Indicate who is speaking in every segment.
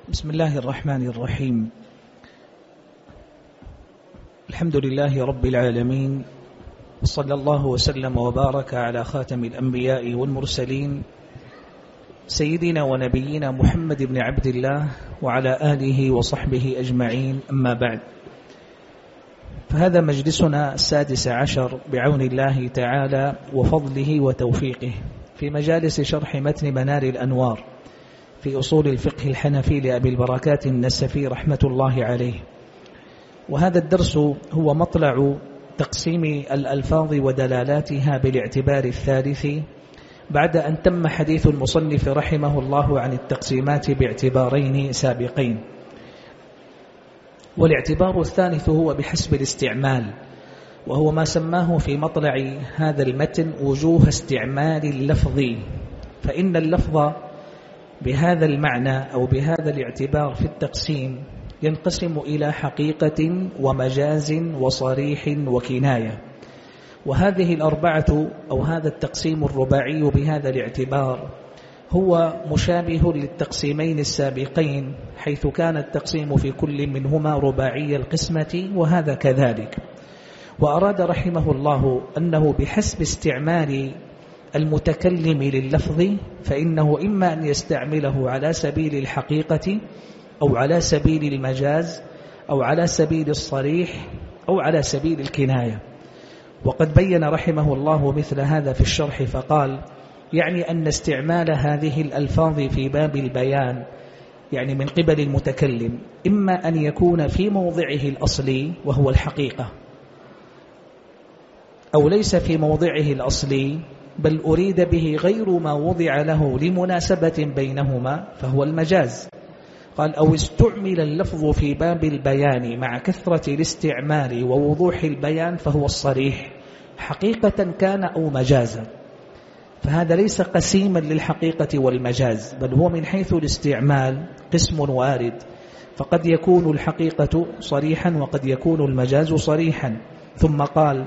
Speaker 1: بسم الله الرحمن الرحيم. الحمد لله رب العالمين، وصلى الله وسلم وبارك على خاتم الأنبياء والمرسلين سيدنا ونبينا محمد بن عبد الله وعلى آله وصحبه أجمعين، أما بعد، فهذا مجلسنا 16 بعون الله تعالى وفضله وتوفيقه في مجالس شرح متن منار الأنوار في أصول الفقه الحنفي لأبي البركات النسفي رحمة الله عليه. وهذا الدرس هو مطلع تقسيم الألفاظ ودلالاتها بالاعتبار الثالث، بعد أن تم حديث المصنف رحمه الله عن التقسيمات باعتبارين سابقين. والاعتبار الثالث هو بحسب الاستعمال، وهو ما سماه في مطلع هذا المتن وجوه استعمال اللفظ، فإن اللفظ بهذا المعنى أو بهذا الاعتبار في التقسيم ينقسم إلى حقيقة ومجاز وصريح وكناية، وهذه الأربعة أو هذا التقسيم الرباعي بهذا الاعتبار هو مشابه للتقسيمين السابقين، حيث كان التقسيم في كل منهما رباعي القسمة وهذا كذلك. وأراد رحمه الله أنه بحسب استعمال المتكلم لللفظ فإنه إما أن يستعمله على سبيل الحقيقة أو على سبيل المجاز أو على سبيل الصريح أو على سبيل الكناية. وقد بين رحمه الله مثل هذا في الشرح فقال: يعني أن استعمال هذه الألفاظ في باب البيان يعني من قبل المتكلم إما أن يكون في موضعه الأصلي وهو الحقيقة، أو ليس في موضعه الأصلي بل أريد به غير ما وضع له لمناسبة بينهما فهو المجاز. قال: أو استعمل اللفظ في باب البيان مع كثرة الاستعمال ووضوح البيان فهو الصريح، حقيقة كان أو مجازا. فهذا ليس قسيما للحقيقة والمجاز، بل هو من حيث الاستعمال قسم وارد، فقد يكون الحقيقة صريحا وقد يكون المجاز صريحا. ثم قال: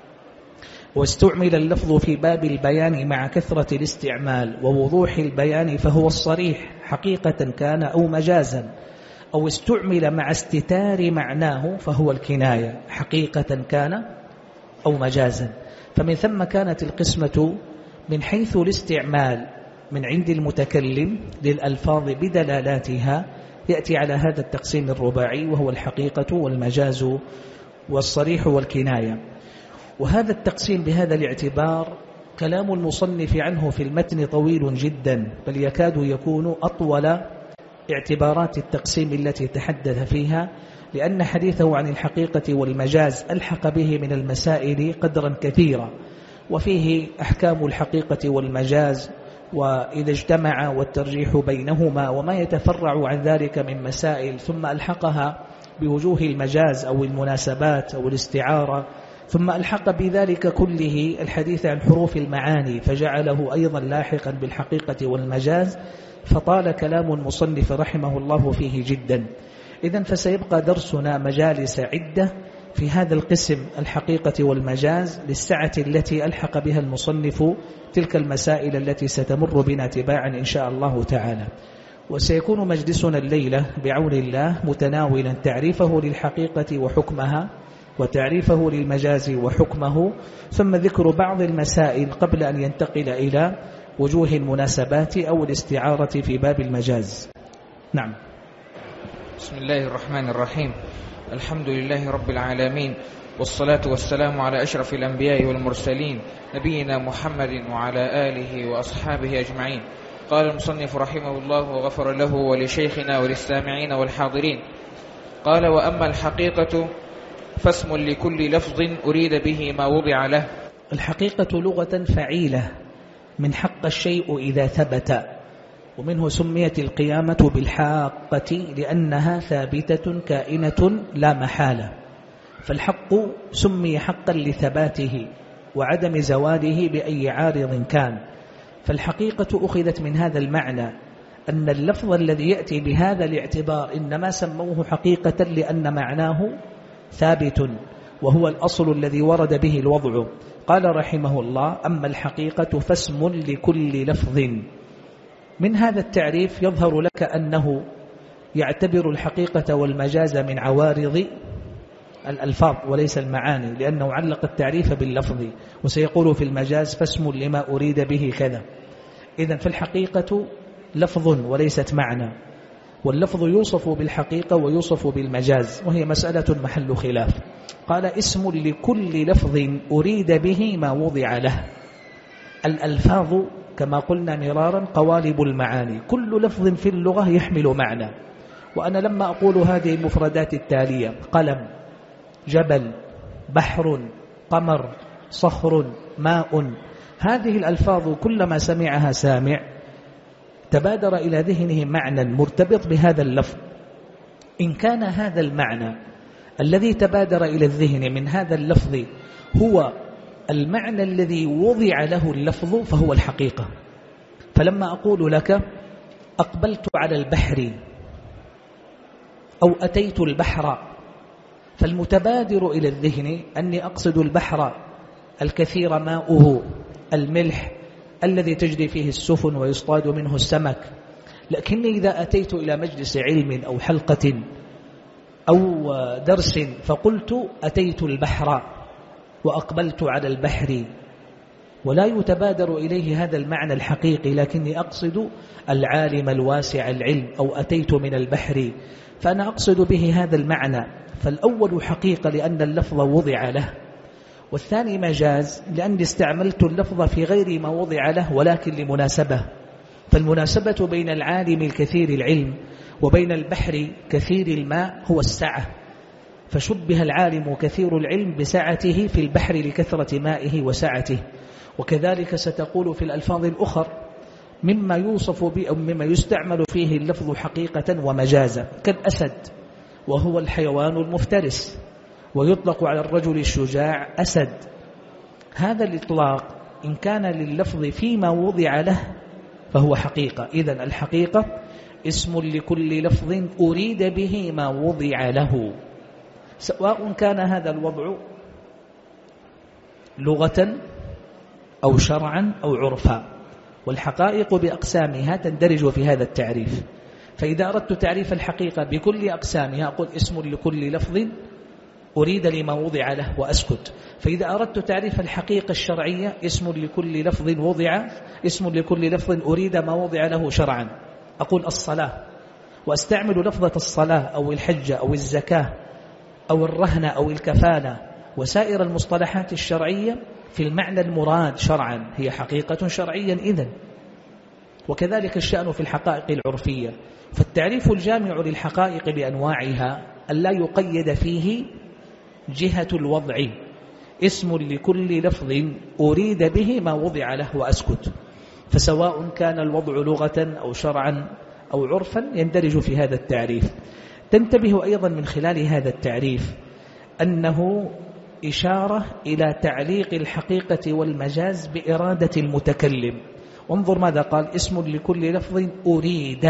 Speaker 1: واستعمل اللفظ في باب البيان مع كثرة الاستعمال ووضوح البيان فهو الصريح، حقيقة كان أو مجازا. أو استعمل مع استتار معناه فهو الكناية، حقيقة كان أو مجازا. فمن ثم كانت القسمة من حيث الاستعمال من عند المتكلم للألفاظ بدلالاتها يأتي على هذا التقسيم الرباعي، وهو الحقيقة والمجاز والصريح والكناية. وهذا التقسيم بهذا الاعتبار كلام المصنف عنه في المتن طويل جدا، بل يكاد يكون أطول اعتبارات التقسيم التي تحدث فيها، لأن حديثه عن الحقيقة والمجاز ألحق به من المسائل قدرا كثيرا، وفيه أحكام الحقيقة والمجاز وإذا اجتمع والترجيح بينهما وما يتفرع عن ذلك من مسائل، ثم ألحقها بوجوه المجاز أو المناسبات أو الاستعارة، ثم ألحق بذلك كله الحديث عن حروف المعاني فجعله أيضا لاحقا بالحقيقة والمجاز، فطال كلام المصنف رحمه الله فيه جدا. إذن فسيبقى درسنا مجالس عدة في هذا القسم الحقيقة والمجاز للسعة التي ألحق بها المصنف تلك المسائل التي ستمر بنا تباعا إن شاء الله تعالى. وسيكون مجلسنا الليلة بعون الله متناولا تعريفه للحقيقة وحكمها، وتعريفه للمجاز وحكمه، ثم ذكر بعض المسائل قبل أن ينتقل إلى وجوه المناسبات أو الاستعارة في باب المجاز. نعم.
Speaker 2: بسم الله الرحمن الرحيم. الحمد لله رب العالمين، والصلاة والسلام على أشرف الأنبياء والمرسلين نبينا محمد وعلى آله وأصحابه أجمعين. قال المصنف رحمه الله وغفر له ولشيخنا وللسامعين والحاضرين. قال: وأما الحقيقة فاسم لكل لفظ أريد به ما وضع له.
Speaker 1: الحقيقة لغة فعيلة من حق الشيء إذا ثبت، ومنه سميت القيامة بالحاقة لأنها ثابتة كائنة لا محالة. فالحق سمي حقا لثباته وعدم زواله بأي عارض كان. فالحقيقة أخذت من هذا المعنى أن اللفظ الذي يأتي بهذا الاعتبار إنما سموه حقيقة لأن معناه ثابت، وهو الأصل الذي ورد به الوضع. قال رحمه الله: أما الحقيقة فاسم لكل لفظ. من هذا التعريف يظهر لك أنه يعتبر الحقيقة والمجاز من عوارض الألفاظ وليس المعاني، لأنه علق التعريف باللفظ، وسيقول في المجاز فاسم لما أريد به كذا. إذن فالحقيقة لفظ وليست معنى، واللفظ يوصف بالحقيقة ويوصف بالمجاز، وهي مسألة محل خلاف. قال اسم لكل لفظ أريد به ما وضع له. الألفاظ كما قلنا مرارا قوالب المعاني، كل لفظ في اللغة يحمل معنى. وأنا لما أقول هذه المفردات التالية: قلم، جبل، بحر، قمر، صخر، ماء، هذه الألفاظ كلما سمعها سامع تبادر إلى ذهنه معنى مرتبط بهذا اللفظ. إن كان هذا المعنى الذي تبادر إلى الذهن من هذا اللفظ هو المعنى الذي وضع له اللفظ فهو الحقيقة. فلما أقول لك أقبلت على البحر أو أتيت البحر، فالمتبادر إلى الذهن أني أقصد البحر الكثير ماؤه، الملح الذي تجري فيه السفن ويصطاد منه السمك. لكني إذا أتيت إلى مجلس علم أو حلقة أو درس فقلت أتيت البحر وأقبلت على البحر، ولا يتبادر إليه هذا المعنى الحقيقي، لكني أقصد العالم الواسع العلم، أو أتيت من البحر، فأنا أقصد به هذا المعنى. فالأول حقيقة لأن اللفظ وضع له، والثاني مجاز لأني استعملت اللفظ في غير ما وضع له ولكن لمناسبة. فالمناسبة بين العالم الكثير العلم وبين البحر كثير الماء هو السعة، فشبه العالم كثير العلم بسعته في البحر لكثرة مائه وسعته. وكذلك ستقول في الألفاظ الأخر مما يوصف به أو مما يستعمل فيه اللفظ حقيقة ومجازا، كالأسد وهو الحيوان المفترس، ويطلق على الرجل الشجاع أسد. هذا الإطلاق إن كان لللفظ فيما وضع له فهو حقيقة. إذن الحقيقة اسم لكل لفظ أريد به ما وضع له، سواء كان هذا الوضع لغة أو شرعا أو عرفا. والحقائق بأقسامها تندرج في هذا التعريف. فإذا أردت تعريف الحقيقة بكل أقسامها أقول اسم لكل لفظ أريد لما وضع له وأسكت. فإذا أردت تعريف الحقيقة الشرعية اسم لكل لفظ وضع، اسم لكل لفظ أريد ما وضع له شرعا، أقول الصلاة، وأستعمل لفظة الصلاة أو الحج أو الزكاة أو الرهن أو الكفالة وسائر المصطلحات الشرعية في المعنى المراد شرعا، هي حقيقة شرعيا إذن. وكذلك الشأن في الحقائق العرفية. فالتعريف الجامع للحقائق بأنواعها ألا يقيد فيه جهة الوضع، اسم لكل لفظ أريد به ما وضع له وأسكت. فسواء كان الوضع لغة أو شرعا أو عرفا يندرج في هذا التعريف. تنتبه أيضا من خلال هذا التعريف أنه إشارة إلى تعليق الحقيقة والمجاز بإرادة المتكلم. وانظر ماذا قال: اسم لكل لفظ أريد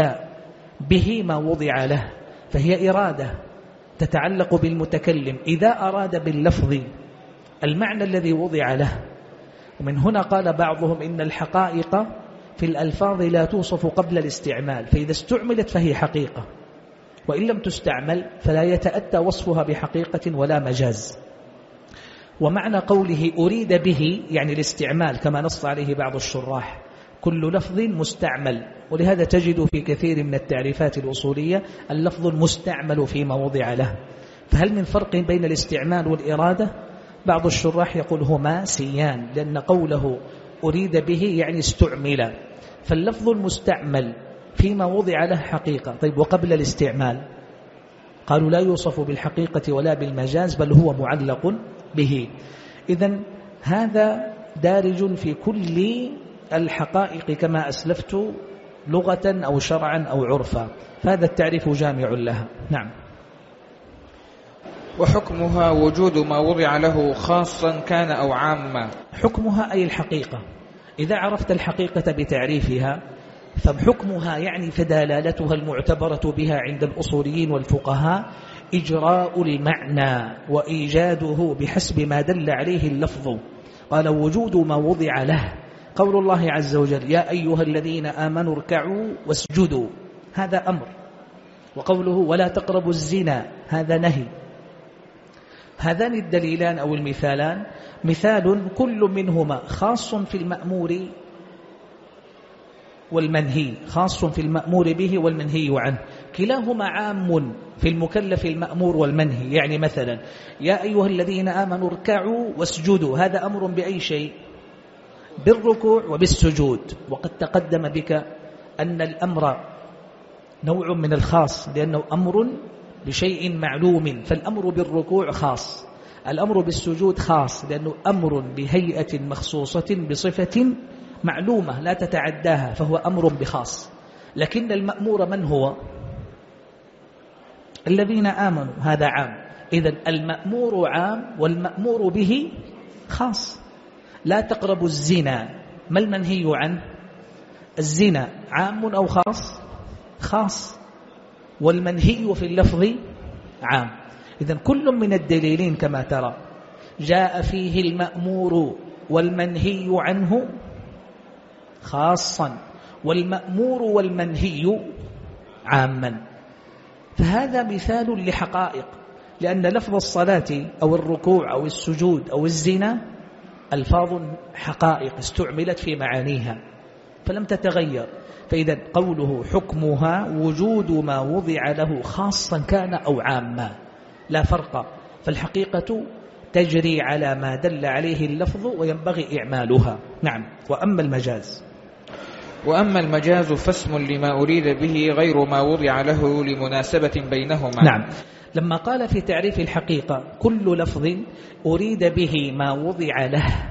Speaker 1: به ما وضع له، فهي إرادة تتعلق بالمتكلم إذا أراد باللفظ المعنى الذي وضع له. ومن هنا قال بعضهم إن الحقائق في الألفاظ لا توصف قبل الاستعمال، فإذا استعملت فهي حقيقة، وإن لم تستعمل فلا يتأتى وصفها بحقيقة ولا مجاز. ومعنى قوله أريد به يعني الاستعمال، كما نص عليه بعض الشراح، كل لفظ مستعمل. ولهذا تجد في كثير من التعريفات الأصولية اللفظ المستعمل فيما وضع له. فهل من فرق بين الاستعمال والإرادة؟ بعض الشراح يقول هما سيان، لأن قوله أريد به يعني استعمل، فاللفظ المستعمل فيما وضع له حقيقة. طيب وقبل الاستعمال؟ قالوا لا يوصف بالحقيقة ولا بالمجاز، بل هو معلق به. إذن هذا دارج في كل الحقائق كما أسلفت، لغة أو شرعا أو عرفا. فهذا التعريف جامع لها. نعم.
Speaker 2: وحكمها وجود ما وضع له خاصا كان أو عاما.
Speaker 1: حكمها أي الحقيقة. إذا عرفت الحقيقة بتعريفها فحكمها يعني فدلالتها المعتبرة بها عند الأصوليين والفقهاء إجراء المعنى وإيجاده بحسب ما دل عليه اللفظ. قال وجود ما وضع له، قول الله عز وجل: يا أيها الذين آمنوا اركعوا واسجدوا، هذا أمر. وقوله ولا تقربوا الزنا هذا نهي. هذان الدليلان أو المثالان مثال كل منهما خاص في المأمور والمنهي، خاص في المأمور به والمنهي عنه، كلاهما عام في المكلف المأمور والمنهي. يعني مثلا يا أيها الذين آمنوا اركعوا واسجدوا، هذا أمر بأي شيء؟ بالركوع وبالسجود. وقد تقدم بك أن الأمر نوع من الخاص لأنه أمر بشيء معلوم، فالأمر بالركوع خاص، الأمر بالسجود خاص لأنه أمر بهيئة مخصوصة بصفة معلومة لا تتعداها، فهو أمر بخاص. لكن المأمور من هو؟ الذين آمنوا، هذا عام. إذن المأمور عام والمأمور به خاص. لا تقربوا الزنا، ما المنهي عنه؟ الزنا عام أو خاص؟ خاص. والمنهي في اللفظ عام. إذن كل من الدليلين كما ترى جاء فيه المأمور والمنهي عنه خاصا، والمأمور والمنهي عاما. فهذا مثال لحقائق، لأن لفظ الصلاة أو الركوع أو السجود أو الزنا ألفاظ حقائق استعملت في معانيها فلم تتغير. فإذا قوله حكمها وجود ما وضع له خاصا كان أو عاما لا فرق، فالحقيقة تجري على ما دل عليه اللفظ وينبغي إعمالها. نعم.
Speaker 2: وأما المجاز فاسم لما أريد به غير ما وضع له لمناسبة بينهما.
Speaker 1: نعم. لما قال في تعريف الحقيقة كل لفظ أريد به ما وضع له،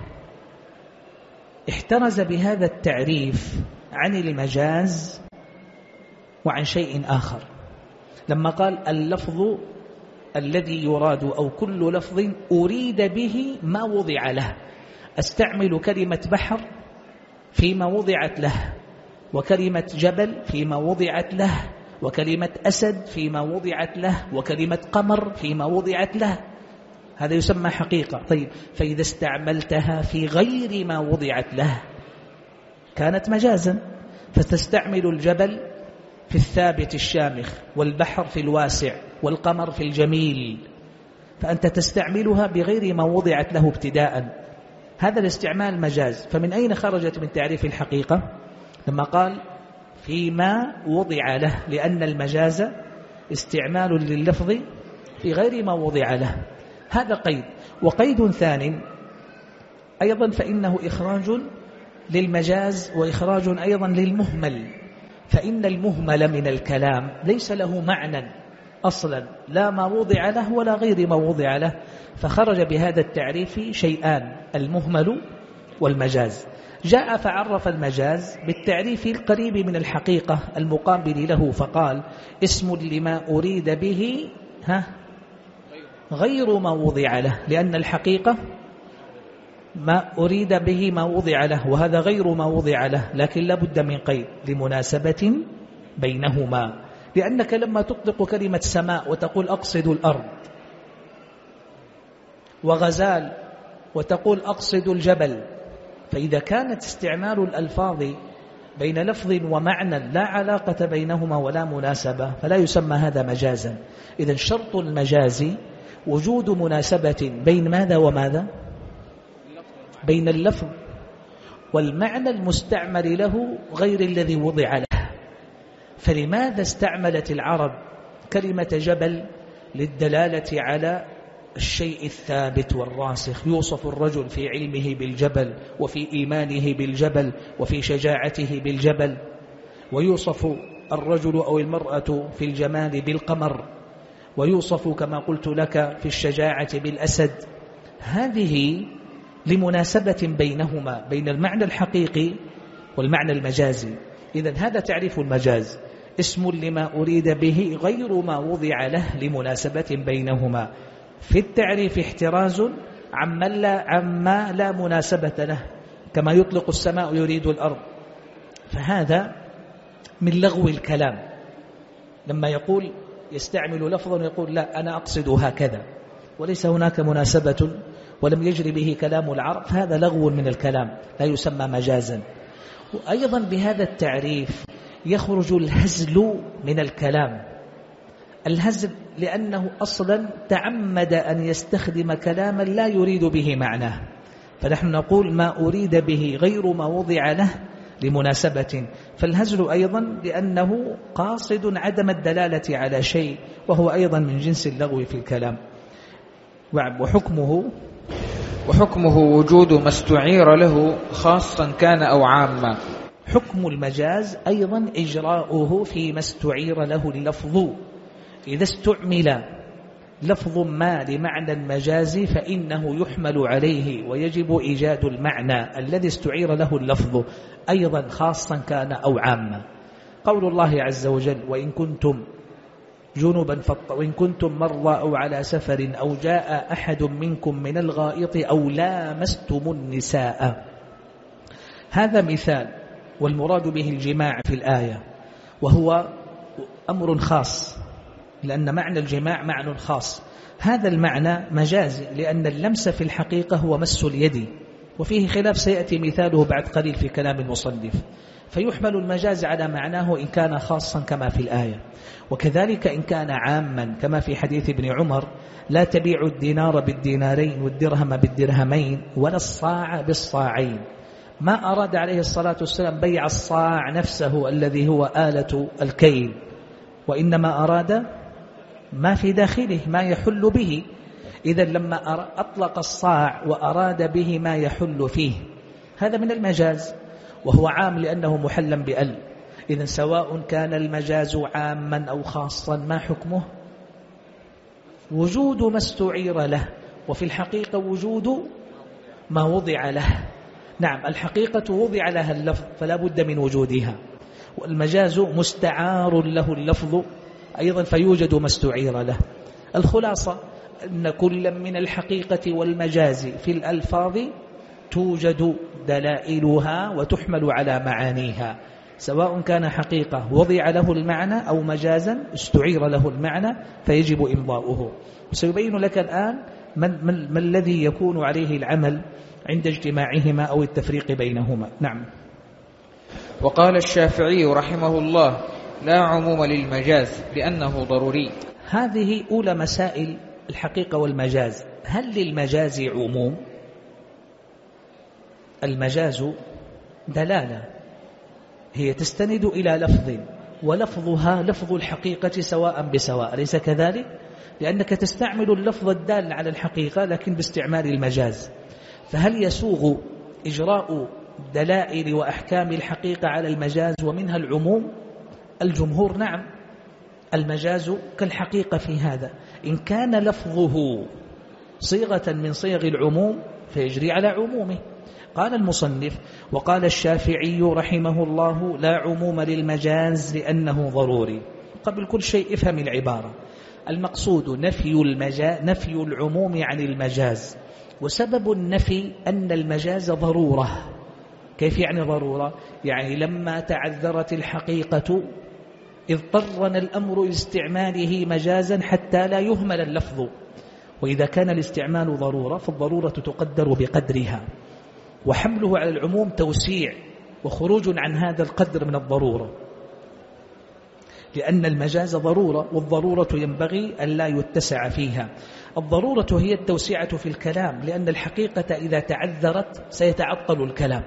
Speaker 1: احترز بهذا التعريف عن المجاز وعن شيء آخر. لما قال اللفظ الذي يراد أو كل لفظ أريد به ما وضع له، أستعمل كلمة بحر فيما وضعت له، وكلمة جبل فيما وضعت له، وكلمة أسد فيما وضعت له، وكلمة قمر فيما وضعت له، هذا يسمى حقيقة. طيب، فإذا استعملتها في غير ما وضعت له كانت مجازا، فتستعمل الجبل في الثابت الشامخ، والبحر في الواسع، والقمر في الجميل، فأنت تستعملها بغير ما وضعت له ابتداء. هذا الاستعمال مجاز. فمن أين خرجت من تعريف الحقيقة؟ لما قال فيما وضع له، لأن المجاز استعمال لللفظ في غير ما وضع له. هذا قيد. وقيد ثاني أيضا فإنه إخراج للمجاز وإخراج أيضا للمهمل، فإن المهمل من الكلام ليس له معنى أصلا، لا ما وضع له ولا غير ما وضع له، فخرج بهذا التعريف شيئان، المهمل والمجاز. جاء فعرف المجاز بالتعريف القريب من الحقيقة المقابل له، فقال اسم لما أريد به غير ما وضع له، لأن الحقيقة ما أريد به ما وضع له، وهذا غير ما وضع له، لكن لابد من قيد لمناسبة بينهما. لأنك لما تطلق كلمة سماء وتقول أقصد الأرض، وغزال وتقول أقصد الجبل، فإذا كانت استعمال الألفاظ بين لفظ ومعنى لا علاقة بينهما ولا مناسبة فلا يسمى هذا مجازا. إذن شرط المجاز وجود مناسبة بين ماذا وماذا؟ بين اللفظ والمعنى المستعمل له غير الذي وضع له. فلماذا استعملت العرب كلمة جبل؟ للدلالة على الشيء الثابت والراسخ، يوصف الرجل في علمه بالجبل، وفي إيمانه بالجبل، وفي شجاعته بالجبل، ويوصف الرجل أو المرأة في الجمال بالقمر، ويوصف كما قلت لك في الشجاعة بالأسد. هذه لمناسبة بينهما، بين المعنى الحقيقي والمعنى المجازي. إذن هذا تعريف المجاز، اسم لما أريد به غير ما وضع له لمناسبة بينهما. في التعريف احتراز عما لا مناسبة له، كما يطلق السماء يريد الأرض، فهذا من لغو الكلام. لما يقول يستعمل لفظا يقول لا أنا أقصد هكذا وليس هناك مناسبة ولم يجري به كلام العرب، فهذا لغو من الكلام لا يسمى مجازا. وأيضا بهذا التعريف يخرج الهزل من الكلام، الهزل لأنه أصلا تعمد أن يستخدم كلاما لا يريد به معناه، فنحن نقول ما أريد به غير ما وضع له لمناسبة. فالهزل أيضا لأنه قاصد عدم الدلالة على شيء، وهو أيضا من جنس اللغو في الكلام.
Speaker 2: وحكمه وجود ما استعير له خاصا كان أو عاما.
Speaker 1: حكم المجاز أيضا إجراؤه فيما استعير له اللفظ. إذا استعمل لفظ ما لمعنى المجاز فإنه يحمل عليه ويجب إيجاد المعنى الذي استعير له اللفظ، أيضا خاصا كان أو عاما. قول الله عز وجل: وإن كنتم جنبا وإن كنتم مرضى أو على سفر أو جاء أحد منكم من الغائط أو لامستم النساء. هذا مثال، والمراد به الجماع في الآية، وهو أمر خاص، لأن معنى الجماع معنى خاص. هذا المعنى مجازي، لأن اللمس في الحقيقة هو مس اليد، وفيه خلاف سيأتي مثاله بعد قليل في كلام المصنف. فيحمل المجاز على معناه إن كان خاصا كما في الآية، وكذلك إن كان عاما كما في حديث ابن عمر: لا تبيع الدينار بالدينارين والدرهم بالدرهمين ولا الصاع بالصاعين. ما أراد عليه الصلاة والسلام بيع الصاع نفسه الذي هو آلة الكيل، وإنما أراد ما في داخله ما يحل به. إذا لما أطلق الصاع وأراد به ما يحل فيه، هذا من المجاز، وهو عام لأنه محلا بأل. إذن سواء كان المجاز عاما أو خاصا، ما حكمه؟ وجود ما استعير له، وفي الحقيقة وجود ما وضع له. نعم، الحقيقة وضع لها اللفظ فلا بد من وجودها، والمجاز مستعار له اللفظ أيضا فيوجد ما استعير له. الخلاصة أن كل من الحقيقة والمجاز في الألفاظ توجد دلائلها وتحمل على معانيها، سواء كان حقيقة وضع له المعنى أو مجازا استعير له المعنى فيجب إمضاؤه. وسيبين لك الآن ما الذي يكون عليه العمل عند اجتماعهما أو التفريق بينهما. نعم.
Speaker 2: وقال الشافعي رحمه الله: لا عموم للمجاز لأنه ضروري.
Speaker 1: هذه أولى مسائل الحقيقة والمجاز. هل للمجاز عموم؟ المجاز دلالة هي تستند إلى لفظ، ولفظها لفظ الحقيقة سواء بسواء، أليس كذلك؟ لأنك تستعمل اللفظ الدال على الحقيقة لكن باستعمال المجاز. فهل يسوغ إجراء دلائل وأحكام الحقيقة على المجاز ومنها العموم؟ الجمهور نعم، المجاز كالحقيقة في هذا. إن كان لفظه صيغة من صيغ العموم فيجري على عمومه. قال المصنف: وقال الشافعي رحمه الله: لا عموم للمجاز لأنه ضروري. قبل كل شيء افهم العبارة. المقصود نفي العموم عن المجاز، وسبب النفي أن المجاز ضرورة. كيف يعني ضرورة؟ يعني لما تعذرت الحقيقة اضطرنا الأمر لاستعماله مجازا حتى لا يهمل اللفظ، وإذا كان الاستعمال ضرورة فالضرورة تقدر بقدرها، وحمله على العموم توسيع وخروج عن هذا القدر من الضرورة، لأن المجاز ضرورة، والضرورة ينبغي أن لا يتسع فيها. الضرورة هي التوسعة في الكلام، لأن الحقيقة إذا تعذرت سيتعطل الكلام.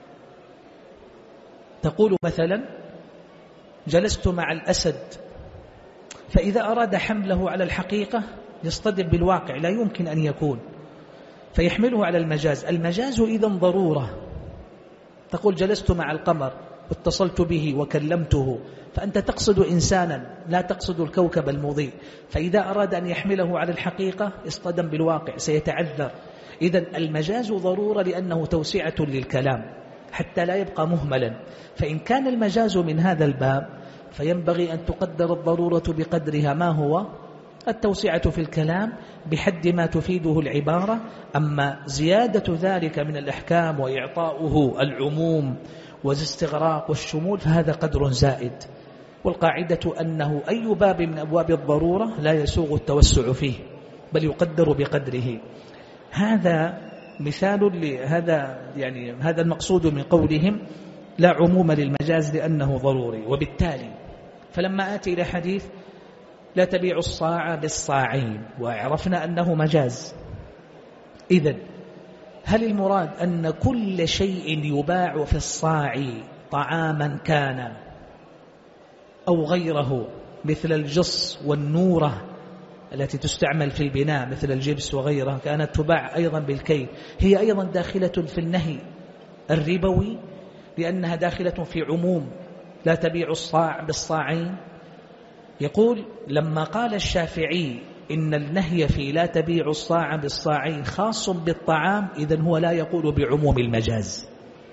Speaker 1: تقول مثلا: جلست مع الأسد، فإذا أراد حمله على الحقيقة يصطدم بالواقع، لا يمكن أن يكون، فيحمله على المجاز. المجاز إذن ضرورة. تقول: جلست مع القمر واتصلت به وكلمته، فأنت تقصد إنسانا لا تقصد الكوكب المضيء، فإذا أراد أن يحمله على الحقيقة اصطدم بالواقع سيتعذر. إذن المجاز ضرورة لأنه توسعة للكلام حتى لا يبقى مهملا. فإن كان المجاز من هذا الباب فينبغي أن تقدر الضرورة بقدرها، ما هو التوسعة في الكلام بحد ما تفيده العبارة. أما زيادة ذلك من الأحكام وإعطاؤه العموم والاستغراق والشمول فهذا قدر زائد. والقاعدة أنه أي باب من أبواب الضرورة لا يسوغ التوسع فيه، بل يقدر بقدره. هذا مثال لهذا، يعني هذا المقصود من قولهم: لا عموم للمجاز لأنه ضروري. وبالتالي فلما آتي إلى حديث لا تبيع الصاع بالصاعين، وعرفنا أنه مجاز. إذن هل المراد أن كل شيء يباع في الصاع طعاما كان أو غيره، مثل الجص والنورة التي تستعمل في البناء مثل الجبس وغيرها، كانت تباع أيضا بالكيل، هي أيضا داخلة في النهي الربوي لأنها داخلة في عموم لا تبيع الصاع بالصاعين؟ يقول لما قال الشافعي إن النهي في لا تبيع الصاع بالصاعين خاص بالطعام، إذن هو لا يقول بعموم المجاز.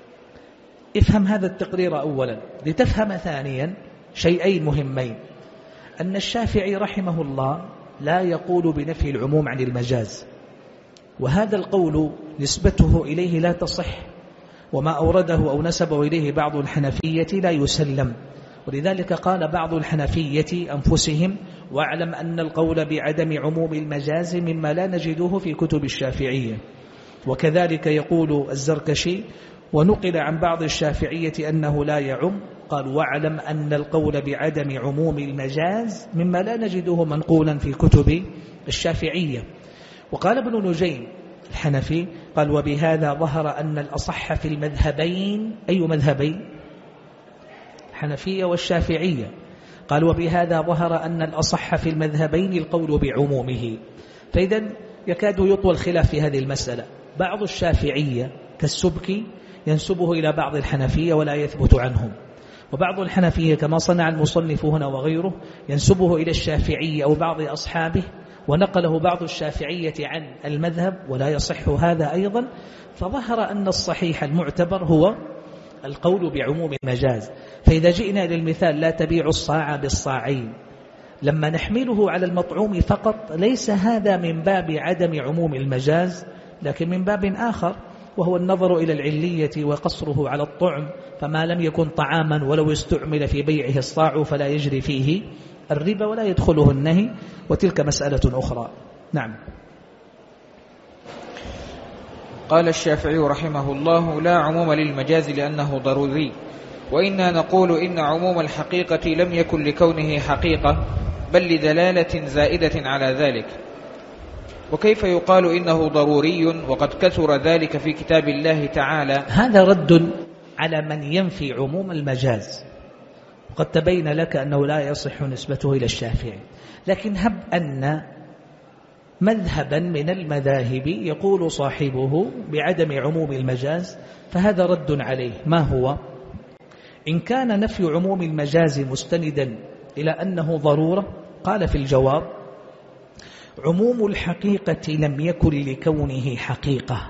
Speaker 1: افهم هذا التقرير أولا، لتفهم ثانيا شيئين مهمين: أن الشافعي رحمه الله لا يقول بنفي العموم عن المجاز، وهذا القول نسبته إليه لا تصح، وما أورده أو نسبه إليه بعض الحنفية لا يسلم، ولذلك قال بعض الحنفية أنفسهم: واعلم أن القول بعدم عموم المجاز مما لا نجده في كتب الشافعية. وكذلك يقول الزركشي: ونقل عن بعض الشافعية أنه لا يعم، قال: واعلم أن القول بعدم عموم المجاز مما لا نجده منقولا في كتب الشافعية. وقال ابن نجيم الحنفي قال: وبهذا ظهر أن الأصح في المذهبين، أي مذهبين؟ الحنفية والشافعية. قال: وبهذا ظهر أن الأصح في المذهبين القول بعمومه. فإذا يكاد يطول الخلاف في هذه المسألة. بعض الشافعية كالسبكي ينسبه إلى بعض الحنفية ولا يثبت عنهم، وبعض الحنفية كما صنع المصنف هنا وغيره ينسبه إلى الشافعية أو بعض أصحابه، ونقله بعض الشافعية عن المذهب ولا يصح هذا أيضا. فظهر أن الصحيح المعتبر هو القول بعموم المجاز. فإذا جئنا للمثال لا تبيع الصاع بالصاعين، لما نحمله على المطعوم فقط ليس هذا من باب عدم عموم المجاز، لكن من باب آخر، وهو النظر إلى العلية وقصره على الطعم، فما لم يكن طعاما ولو استعمل في بيعه الصاع فلا يجري فيه الربا ولا يدخله النهي، وتلك مسألة أخرى. نعم.
Speaker 2: قال الشافعي رحمه الله: لا عموم للمجاز لأنه ضروري، وإنا نقول إن عموم الحقيقة لم يكن لكونه حقيقة بل لدلالة زائدة على ذلك. وكيف يقال إنه ضروري وقد كثر ذلك في كتاب الله تعالى؟
Speaker 1: هذا رد على من ينفي عموم المجاز، وقد تبين لك أنه لا يصح نسبته إلى الشافعي. لكن هب أن مذهبا من المذاهب يقول صاحبه بعدم عموم المجاز، فهذا رد عليه. ما هو؟ إن كان نفي عموم المجاز مستندا إلى أنه ضرورة، قال في الجواب: عموم الحقيقة لم يكن لكونه حقيقة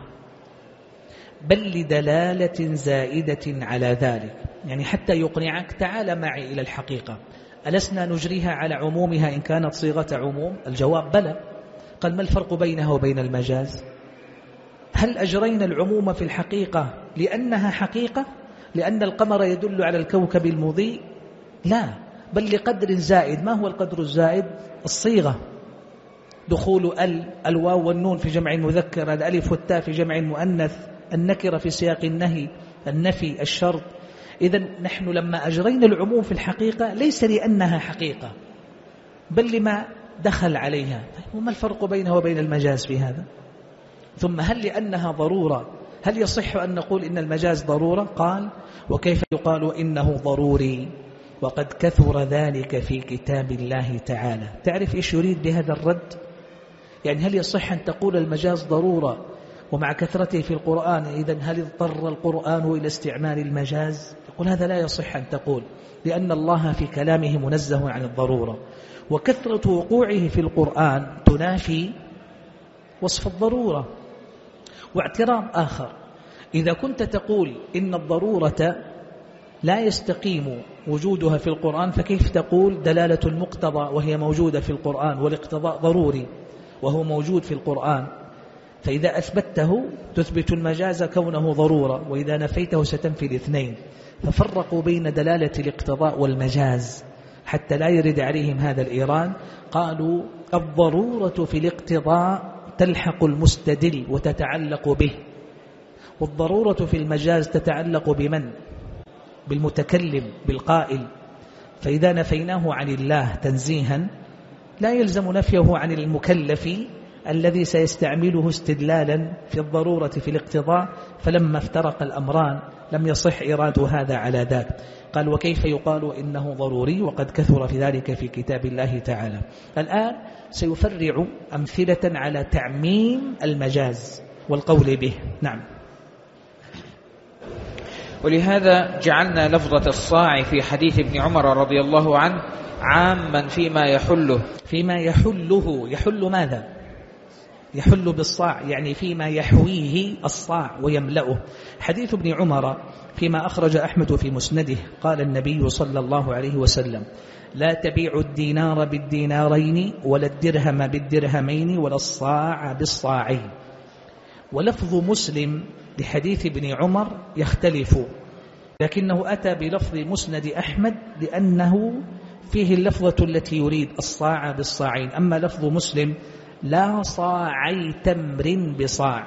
Speaker 1: بل لدلالة زائدة على ذلك. يعني حتى يقنعك: تعال معي إلى الحقيقة، ألسنا نجريها على عمومها إن كانت صيغة عموم؟ الجواب: بلى. قال: ما الفرق بينها وبين المجاز؟ هل أجرينا العموم في الحقيقة لأنها حقيقة، لأن القمر يدل على الكوكب المضيء؟ لا، بل لقدر زائد. ما هو القدر الزائد؟ الصيغة، دخول الواو والنون في جمع المذكر، الألف والتاء في جمع المؤنث، النكرة في سياق النهي، النفي، الشرط. إذن نحن لما أجرينا العموم في الحقيقة ليس لأنها حقيقة بل لما دخل عليها. طيب، وما الفرق بينها وبين المجاز في هذا؟ ثم هل لأنها ضرورة هل يصح أن نقول إن المجاز ضرورة؟ قال: وكيف يقال إنه ضروري وقد كثر ذلك في كتاب الله تعالى. تعرف إيش يريد بهذا الرد؟ يعني هل يصح أن تقول المجاز ضرورة ومع كثرته في القرآن إذن هل اضطر القرآن إلى استعمال المجاز؟ يقول هذا لا يصح أن تقول، لأن الله في كلامه منزه عن الضرورة، وكثرة وقوعه في القرآن تنافي وصف الضرورة. واعتراض آخر: إذا كنت تقول إن الضرورة لا يستقيم وجودها في القرآن، فكيف تقول دلالة المقتضى وهي موجودة في القرآن، والاقتضاء ضروري وهو موجود في القرآن؟ فإذا أثبته تثبت المجاز كونه ضرورة، وإذا نفيته ستنفي الاثنين. ففرقوا بين دلالة الاقتضاء والمجاز حتى لا يرد عليهم هذا الإيران. قالوا: الضرورة في الاقتضاء تلحق المستدل وتتعلق به، والضرورة في المجاز تتعلق بمن؟ بالمتكلم، بالقائل. فإذا نفيناه عن الله تنزيها لا يلزم نفيه عن المكلف الذي سيستعمله استدلالا في الضرورة في الاقتضاء، فلما افترق الأمران لم يصح إيراد هذا على ذاك. قال وكيف يقال إنه ضروري وقد كثر في ذلك في كتاب الله تعالى. الآن سيفرع أمثلة على تعميم المجاز والقول به. نعم.
Speaker 2: ولهذا جعلنا لفظة الصاع في حديث ابن عمر رضي الله عنه عاما فيما يحله. يحل ماذا؟ يحل بالصاع، يعني فيما يحويه الصاع ويملأه. حديث ابن عمر فيما أخرج أحمد في مسنده قال النبي صلى الله عليه وسلم لا تبيع الدينار بالدينارين ولا الدرهم بالدرهمين ولا الصاع بالصاعين. ولفظ مسلم لحديث ابن عمر يختلف، لكنه أتى بلفظ مسند أحمد لأنه فيه اللفظة التي يريد الصاع بالصاعين. أما لفظ مسلم لا صاعي تمر بصاع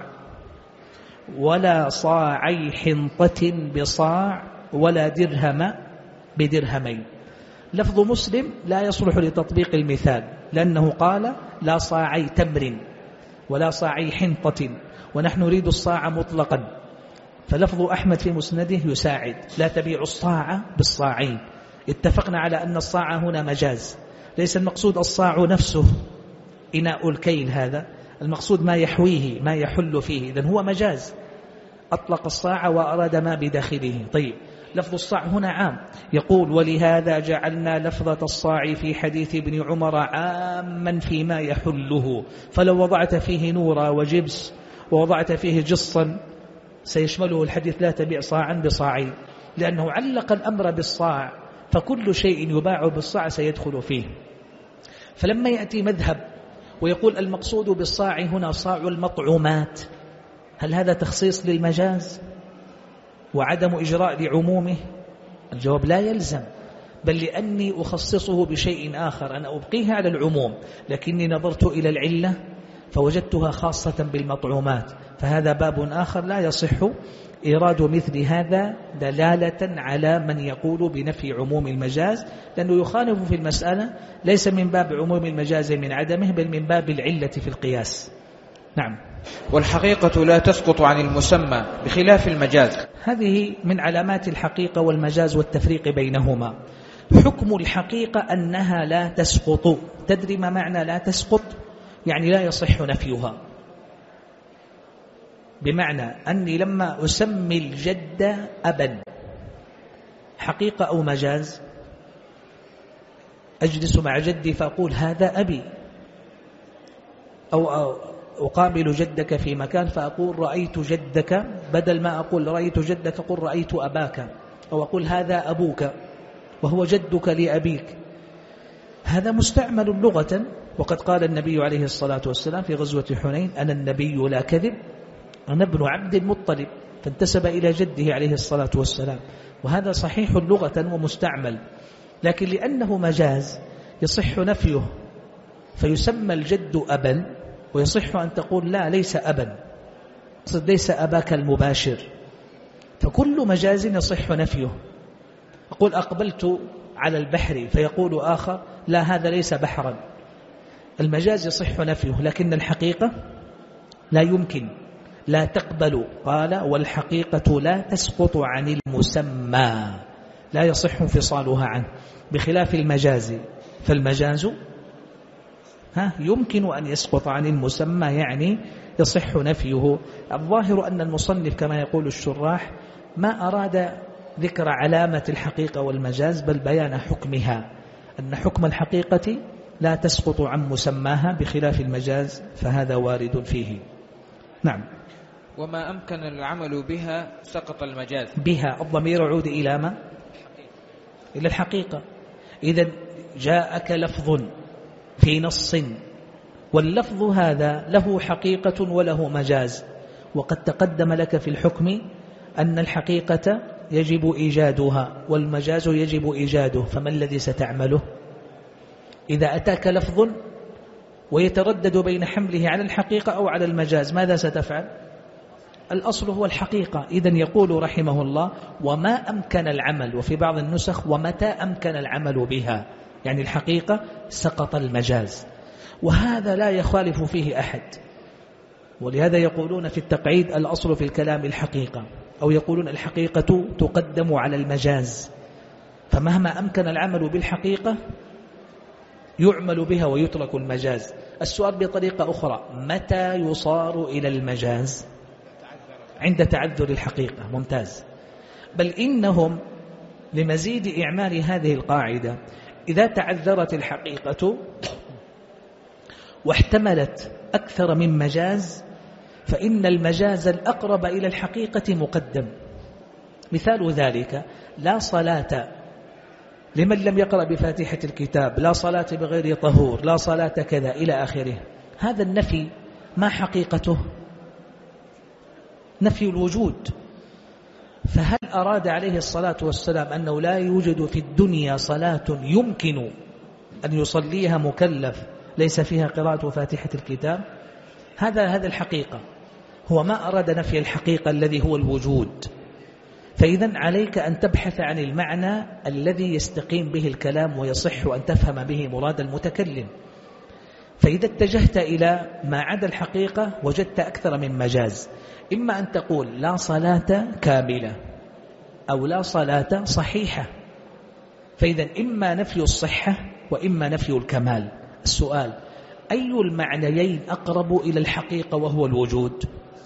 Speaker 2: ولا صاعي حنطة بصاع ولا درهم بدرهمين. لفظ مسلم لا يصلح لتطبيق المثال لأنه قال لا صاعي تمر ولا صاعي حنطة، ونحن نريد الصاع مطلقا، فلفظ أحمد في مسنده يساعد. لا تبيع الصاع بالصاعين. اتفقنا على أن الصاع هنا مجاز، ليس المقصود الصاع نفسه إناء الكيل، هذا المقصود ما يحويه ما يحل فيه، إذن هو مجاز. أطلق الصاع وأراد ما بداخله. طيب، لفظ الصاع هنا عام. يقول ولهذا جعلنا لفظة الصاع في حديث ابن عمر عاما فيما يحله، فلو وضعت فيه نورا وجبس ووضعت فيه جصا سيشمله الحديث لا تبيع صاعا بصاعين، لأنه علق الأمر بالصاع، فكل شيء يباع بالصاع سيدخل فيه. فلما يأتي مذهب ويقول المقصود بالصاع هنا صاع المطعومات، هل هذا تخصيص للمجاز وعدم إجراء لعمومه؟ الجواب لا يلزم، بل لأني أخصصه بشيء آخر، أنا أبقيه على العموم، لكني نظرت إلى العلة فوجدتها خاصة بالمطعومات، فهذا باب آخر لا يصح إيراد مثل هذا دلالة على من يقول بنفي عموم المجاز، لأنه يخالف في المسألة ليس من باب عموم المجاز من عدمه، بل من باب العلة في القياس. نعم. والحقيقة لا تسقط عن المسمى بخلاف المجاز.
Speaker 1: هذه من علامات الحقيقة والمجاز والتفريق بينهما. حكم الحقيقة أنها لا تسقط. تدري ما معنى لا تسقط؟ يعني لا يصح نفيها، بمعنى أني لما أسمي الجد أبا حقيقة أو مجاز؟ أجلس مع جدي فأقول هذا أبي، أو أقابل جدك في مكان فأقول رأيت جدك، بدل ما أقول رأيت جدك أقول رأيت أباك، أو أقول هذا أبوك وهو جدك لأبيك. هذا مستعمل لغة، وقد قال النبي عليه الصلاة والسلام في غزوة حنين أنا النبي لا كذب أنا ابن عبد المطلب، فانتسب إلى جده عليه الصلاة والسلام، وهذا صحيح لغة ومستعمل. لكن لأنه مجاز يصح نفيه، فيسمى الجد أبا، ويصح أن تقول لا ليس أبا، ليس أباك المباشر، فكل مجاز يصح نفيه. أقول أقبلت على البحر فيقول آخر لا هذا ليس بحرا. المجاز يصح نفيه، لكن الحقيقة لا يمكن، لا تقبل. قال والحقيقة لا تسقط عن المسمى، لا يصح انفصالها عنه، بخلاف المجاز، فالمجاز يمكن أن يسقط عن المسمى، يعني يصح نفيه. الظاهر أن المصنف كما يقول الشراح ما أراد ذكر علامة الحقيقة والمجاز، بل بيان حكمها، أن حكم الحقيقة لا تسقط عن مسماها بخلاف المجاز، فهذا وارد فيه. نعم.
Speaker 2: وما أمكن العمل بها سقط المجاز.
Speaker 1: بها الضمير يعود إلى ما؟ إلى الحقيقة. إذا جاءك لفظ في نص، واللفظ هذا له حقيقة وله مجاز، وقد تقدم لك في الحكم أن الحقيقة يجب إيجادها والمجاز يجب إيجاده، فما الذي ستعمله؟ إذا أتاك لفظ ويتردد بين حمله على الحقيقة أو على المجاز، ماذا ستفعل؟ الأصل هو الحقيقة. إذن يقول رحمه الله وما أمكن العمل، وفي بعض النسخ ومتى أمكن العمل بها، يعني الحقيقة سقط المجاز، وهذا لا يخالف فيه أحد. ولهذا يقولون في التقعيد الأصل في الكلام الحقيقة، أو يقولون الحقيقة تقدم على المجاز، فمهما أمكن العمل بالحقيقة يعمل بها ويترك المجاز. السؤال بطريقة أخرى: متى يصار إلى المجاز؟ عند تعذر الحقيقة. ممتاز. بل إنهم لمزيد إعمال هذه القاعدة إذا تعذرت الحقيقة واحتملت أكثر من مجاز فإن المجاز الأقرب إلى الحقيقة مقدم. مثال ذلك: لا صلاة لمن لم يقرأ بفاتحة الكتاب، لا صلاة بغير طهور، لا صلاة كذا إلى آخره. هذا النفي ما حقيقته؟ نفي الوجود. فهل أراد عليه الصلاة والسلام أنه لا يوجد في الدنيا صلاة يمكن أن يصليها مكلف ليس فيها قراءة فاتحة الكتاب؟ هذا الحقيقة. هو ما أراد نفي الحقيقة الذي هو الوجود. فإذا عليك أن تبحث عن المعنى الذي يستقيم به الكلام ويصح أن تفهم به مراد المتكلم. فإذا اتجهت إلى ما عدا الحقيقة وجدت أكثر من مجاز. إما أن تقول لا صلاة كاملة أو لا صلاة صحيحة، فإذا إما نفي الصحة وإما نفي الكمال. السؤال: أي المعنيين أقرب إلى الحقيقة وهو الوجود؟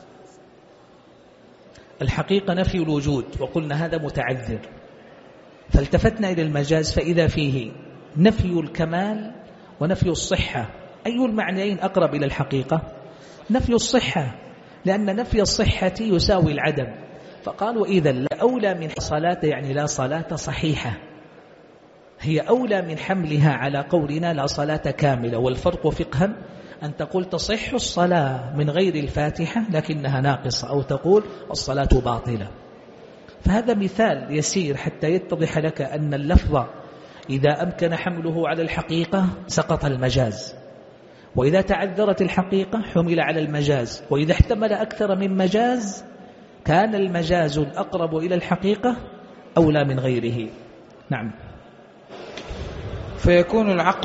Speaker 1: الحقيقة نفي الوجود، وقلنا هذا متعذر. فالتفتنا إلى المجاز فإذا فيه نفي الكمال ونفي الصحة. أي المعنيين أقرب إلى الحقيقة؟ نفي الصحة، لأن نفي الصحة يساوي العدم. فقالوا إذا لأولى من صلاة يعني لا صلاة صحيحة، هي أولى من حملها على قولنا لا صلاة كاملة. والفرق فقها أن تقول تصح الصلاة من غير الفاتحة لكنها ناقصة، أو تقول الصلاة باطلة. فهذا مثال يسير حتى يتضح لك أن اللفظ إذا أمكن حمله على الحقيقة سقط المجاز، وإذا تعذرت الحقيقة حمل على المجاز، وإذا احتمل أكثر من مجاز كان المجاز الأقرب إلى الحقيقة أولى من غيره. نعم.
Speaker 2: فيكون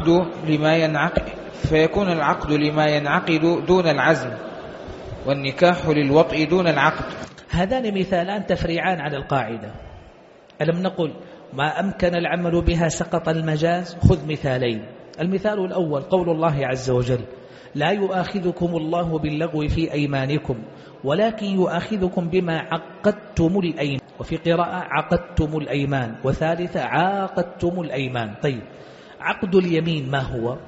Speaker 2: العقد لما ينعقد دون العزم، والنكاح للوطء دون العقد.
Speaker 1: هذان مثالان تفريعان على القاعدة. ألم نقل ما أمكن العمل بها سقط المجاز؟ خذ مثالين. المثال الأول قول الله عز وجل: لا يؤاخذكم الله باللغو في أيمانكم ولكن يؤاخذكم بما عقدتم الأيمان، وفي قراءة عقدتم الأيمان، وثالثة عاقدتم الأيمان. طيب، عقد اليمين ما هو؟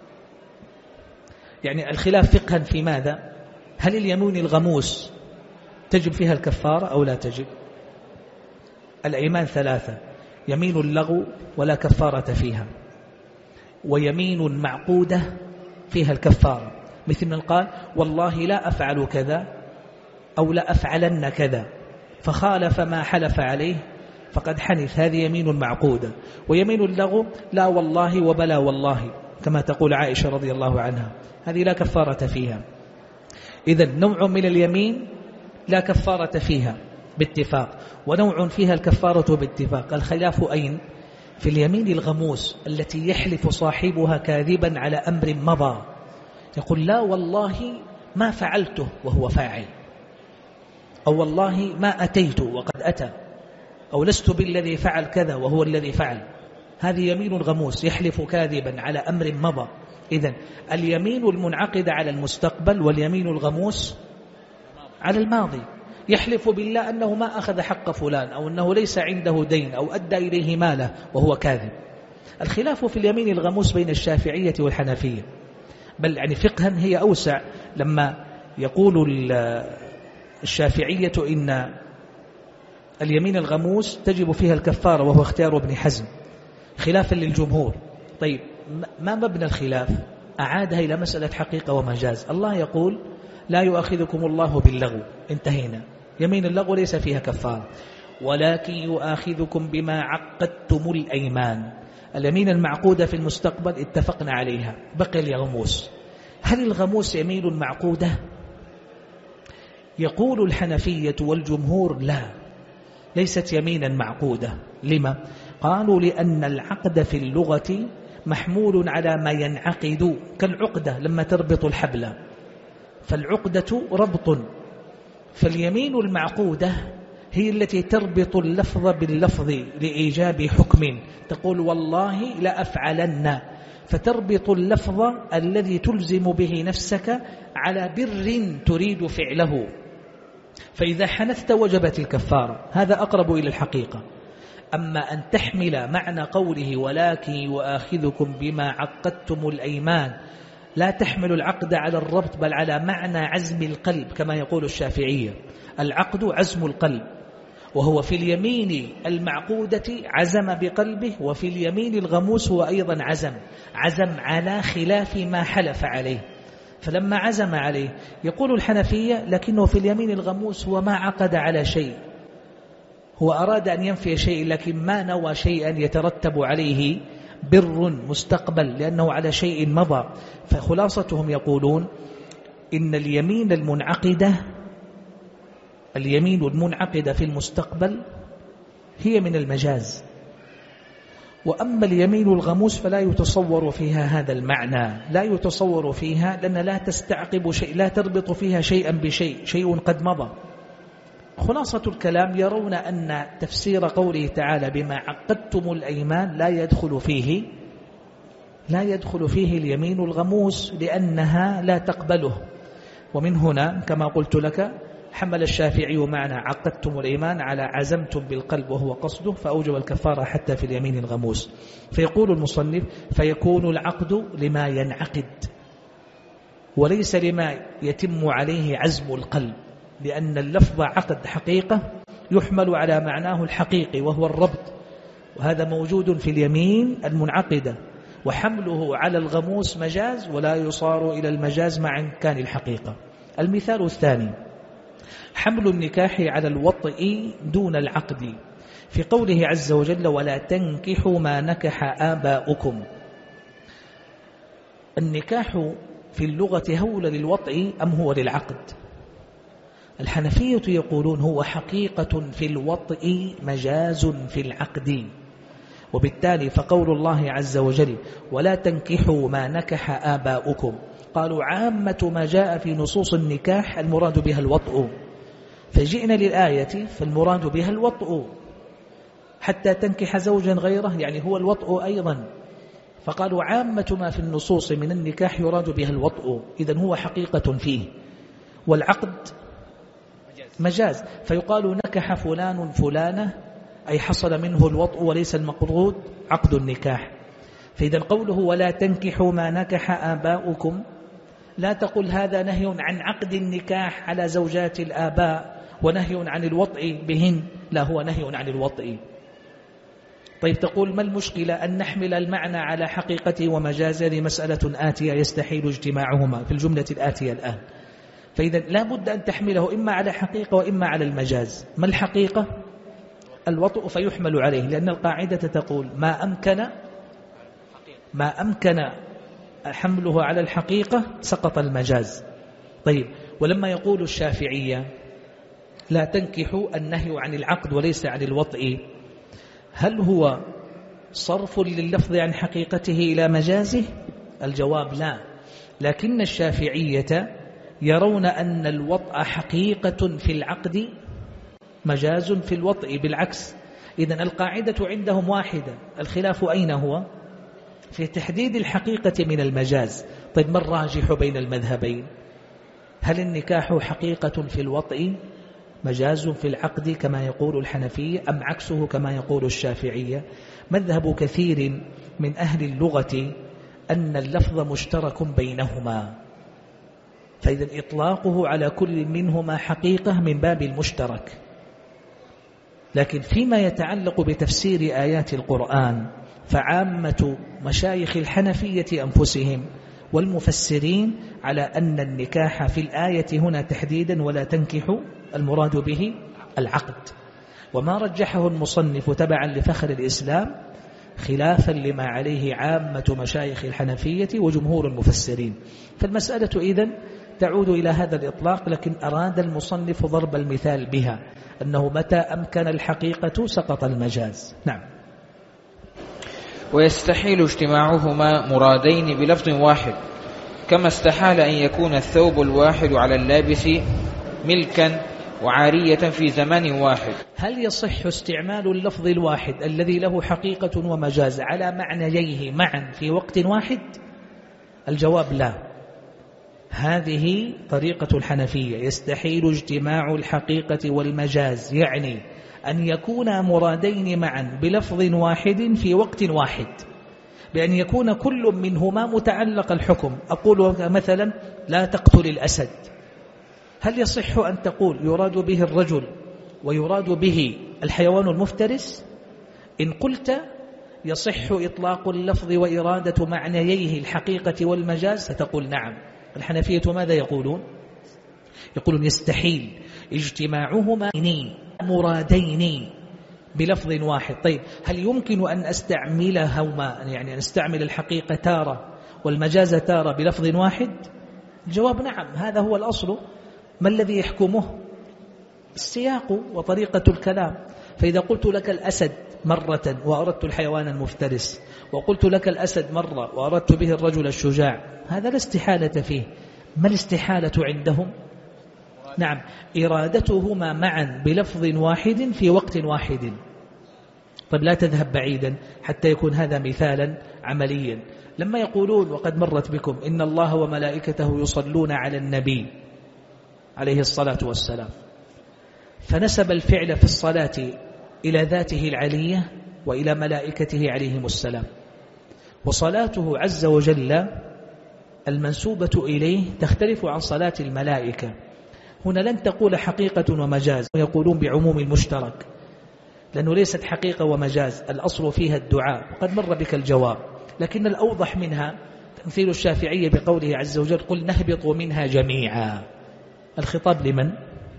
Speaker 1: يعني الخلاف فقها في ماذا؟ هل اليمين الغموس تجب فيها الكفارة أو لا تجب؟ الأيمان ثلاثة: يمين اللغو ولا كفارة فيها، ويمين معقودة فيها الكفارة، مثل من قال والله لا أفعل كذا أو لا أفعلن كذا فخالف ما حلف عليه فقد حنث، هذه يمين معقودة. ويمين اللغو لا والله وبلا والله كما تقول عائشة رضي الله عنها، هذه لا كفارة فيها. إذن نوع من اليمين لا كفارة فيها باتفاق، ونوع فيها الكفارة باتفاق. الخلاف أين؟ في اليمين الغموس التي يحلف صاحبها كاذبا على أمر مضى، يقول لا والله ما فعلته وهو فاعل، أو والله ما أتيت وقد أتى، أو لست بالذي فعل كذا وهو الذي فعل. هذه يمين غموس يحلف كاذبا على أمر مضى. إذن اليمين المنعقدة على المستقبل، واليمين الغموس على الماضي. يحلف بالله أنه ما أخذ حق فلان، أو أنه ليس عنده دين، أو أدى إليه ماله وهو كاذب. الخلاف في اليمين الغموس بين الشافعية والحنفية، بل يعني فقها هي أوسع. لما يقول الشافعية إن اليمين الغموس تجب فيها الكفارة وهو اختيار ابن حزم خلافا للجمهور. طيب، ما مبنى الخلاف؟ أعادها إلى مسألة حقيقة ومجاز. الله يقول لا يؤاخذكم الله باللغو، انتهينا، يمين اللغو ليس فيها كفارة، ولكن يؤاخذكم بما عقدتم الأيمان. اليمين المعقودة في المستقبل اتفقنا عليها، بقي الغموس. هل الغموس يمين معقودة؟ يقول الحنفية والجمهور لا، ليست يمينا معقودة. لما؟ قالوا لأن العقد في اللغة محمول على ما ينعقد كالعقدة لما تربط الحبل، فالعقدة ربط، فاليمين المعقودة هي التي تربط اللفظ باللفظ لإيجاب حكم، تقول والله لا أفعلن، فتربط اللفظ الذي تلزم به نفسك على بر تريد فعله، فإذا حنثت وجبت الكفارة. هذا أقرب إلى الحقيقة. أما أن تحمل معنى قوله ولكن يؤاخذكم بما عقدتم الأيمان، لا تحمل العقد على الربط بل على معنى عزم القلب كما يقول الشافعية. العقد عزم القلب، وهو في اليمين المعقودة عزم بقلبه، وفي اليمين الغموس هو أيضا عزم على خلاف ما حلف عليه. فلما عزم عليه يقول الحنفية لكنه في اليمين الغموس هو ما عقد على شيء، هو أراد أن ينفي شيء لكن ما نوى شيئا يترتب عليه بر مستقبل لأنه على شيء مضى. فخلاصتهم يقولون إن اليمين المنعقدة في المستقبل هي من المجاز، وأما اليمين الغموس فلا يتصور فيها هذا المعنى، لا يتصور فيها لأن لا تستعقب شيء، لا تربط فيها شيئا بشيء، شيء قد مضى. خلاصة الكلام يرون أن تفسير قوله تعالى بما عقدتم الأيمان لا يدخل فيه اليمين الغموس لأنها لا تقبله. ومن هنا كما قلت لك حمل الشافعي معنى عقدتم الإيمان على عزمتم بالقلب وهو قصده، فأوجب الكفارة حتى في اليمين الغموس. فيقول المصنف فيكون العقد لما ينعقد وليس لما يتم عليه عزم القلب، لأن اللفظ عقد حقيقة يحمل على معناه الحقيقي وهو الربط، وهذا موجود في اليمين المنعقدة، وحمله على الغموس مجاز ولا يصار إلى المجاز مع إمكان الحقيقة. المثال الثاني حمل النكاح على الوطء دون العقد، في قوله عز وجل ولا تنكحوا ما نكح آباؤكم. النكاح في اللغة هو للوطء أم هو للعقد؟ الحنفية يقولون هو حقيقة في الوطء مجاز في العقد، وبالتالي فقول الله عز وجل ولا تنكحوا ما نكح آباؤكم، قالوا عامة ما جاء في نصوص النكاح المراد بها الوطء، فجئنا للآية فالمراد بها الوطء، حتى تنكح زوجا غيره يعني هو الوطء أيضا، فقالوا عامة ما في النصوص من النكاح يراد بها الوطء، إذن هو حقيقة فيه، والعقد مجاز، فيقال نكح فلان فلانة أي حصل منه الوطء وليس المقصود عقد النكاح. فإذا قوله ولا تنكحوا ما نكح آباؤكم لا تقل هذا نهي عن عقد النكاح على زوجات الآباء ونهي عن الوطء بهن، لا هو نهي عن الوطء. طيب تقول ما المشكلة أن نحمل المعنى على حقيقته ومجازه لمسألة آتية يستحيل اجتماعهما في الجملة الآتية الآن. فإذا لا بد أن تحمله إما على حقيقة وإما على المجاز. ما الحقيقة؟ الوطء فيحمل عليه، لأن القاعدة تقول ما أمكن حمله على الحقيقة سقط المجاز. طيب ولما يقول الشافعية لا تنكحوا النهي عن العقد وليس عن الوطء، هل هو صرف لللفظ عن حقيقته إلى مجازه؟ الجواب لا، لكن الشافعية يرون أن الوطء حقيقة في العقد مجاز في الوطء بالعكس. إذن القاعدة عندهم واحدة، الخلاف أين هو؟ في تحديد الحقيقة من المجاز. طيب ما الراجح بين المذهبين؟ هل النكاح حقيقة في الوطء مجاز في العقد كما يقول الحنفية أم عكسه كما يقول الشافعية؟ مذهب كثير من أهل اللغة أن اللفظ مشترك بينهما، فإذا إطلاقه على كل منهما حقيقة من باب المشترك. لكن فيما يتعلق بتفسير آيات القرآن فعامة مشايخ الحنفية أنفسهم والمفسرين على أن النكاح في الآية هنا تحديدا ولا تنكحوا المراد به العقد، وما رجحه المصنف تبعا لفخر الإسلام خلافا لما عليه عامة مشايخ الحنفية وجمهور المفسرين. فالمسألة إذن تعود إلى هذا الإطلاق، لكن أراد المصنف ضرب المثال بها أنه متى أمكن الحقيقة سقط المجاز. نعم.
Speaker 2: ويستحيل اجتماعهما مرادين بلفظ واحد، كما استحال أن يكون الثوب الواحد على اللابس ملكا وعارية في زمان واحد.
Speaker 1: هل يصح استعمال اللفظ الواحد الذي له حقيقة ومجاز على معنييه معا في وقت واحد؟ الجواب لا. هذه طريقة الحنفية، يستحيل اجتماع الحقيقة والمجاز، يعني أن يكون مرادين معا بلفظ واحد في وقت واحد، بأن يكون كل منهما متعلق الحكم. أقول مثلا لا تقتل الأسد، هل يصح أن تقول يراد به الرجل ويراد به الحيوان المفترس؟ إن قلت يصح إطلاق اللفظ وإرادة معنييه الحقيقة والمجاز ستقول نعم. الحنفية ماذا يقولون؟ يقولون يستحيل اجتماعهما مرادين بلفظ واحد. طيب هل يمكن أن أستعملهما، يعني أن أستعمل الحقيقة تارة والمجاز تارة بلفظ واحد؟ الجواب نعم، هذا هو الأصل. ما الذي يحكمه؟ السياق وطريقة الكلام. فإذا قلت لك الأسد مرة وأردت الحيوان المفترس، وقلت لك الأسد مرة وأردت به الرجل الشجاع، هذا لا استحالة فيه. ما الاستحالة عندهم؟ نعم، إرادتهما معا بلفظ واحد في وقت واحد. طيب لا تذهب بعيدا حتى يكون هذا مثالا عمليا. لما يقولون وقد مرت بكم إن الله وملائكته يصلون على النبي عليه الصلاة والسلام، فنسب الفعل في الصلاة إلى ذاته العلية وإلى ملائكته عليهم السلام، وصلاته عز وجل المنسوبة إليه تختلف عن صلاة الملائكة. هنا لن تقول حقيقة ومجاز، يقولون بعموم المشترك، لأنه ليست حقيقة ومجاز، الأصل فيها الدعاء، وقد مر بك الجواب. لكن الأوضح منها تمثيل الشافعية بقوله عز وجل قل نهبط منها جميعا. الخطاب لمن؟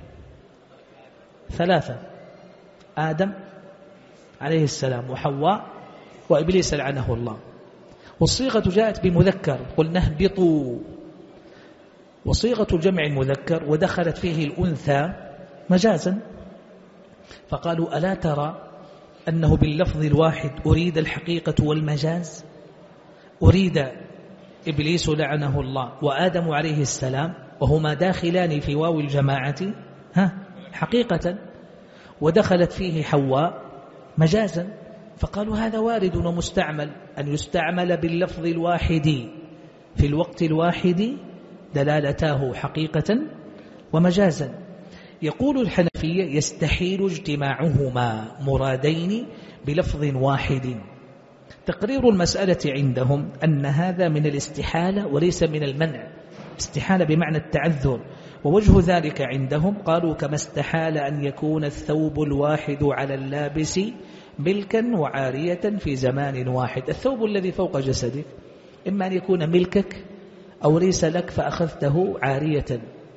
Speaker 1: ثلاثة: آدم عليه السلام وحواء وإبليس لعنه الله. والصيغة جاءت بمذكر قل نهبطوا، وصيغة الجمع المذكر ودخلت فيه الأنثى مجازا، فقالوا ألا ترى أنه باللفظ الواحد أريد الحقيقة والمجاز؟ أريد إبليس لعنه الله وآدم عليه السلام وهما داخلان في واو الجماعة حقيقة، ودخلت فيه حواء مجازا، فقالوا هذا وارد ومستعمل، أن يستعمل باللفظ الواحد في الوقت الواحد دلالته حقيقة ومجازا. يقول الحنفية يستحيل اجتماعهما مرادين بلفظ واحد. تقرير المسألة عندهم أن هذا من الاستحالة وليس من المنع، استحالة بمعنى التعذر. ووجه ذلك عندهم قالوا كما استحال أن يكون الثوب الواحد على اللابس ملكا وعارية في زمان واحد. الثوب الذي فوق جسدك إما أن يكون ملكك أو ليس لك فأخذته عارية،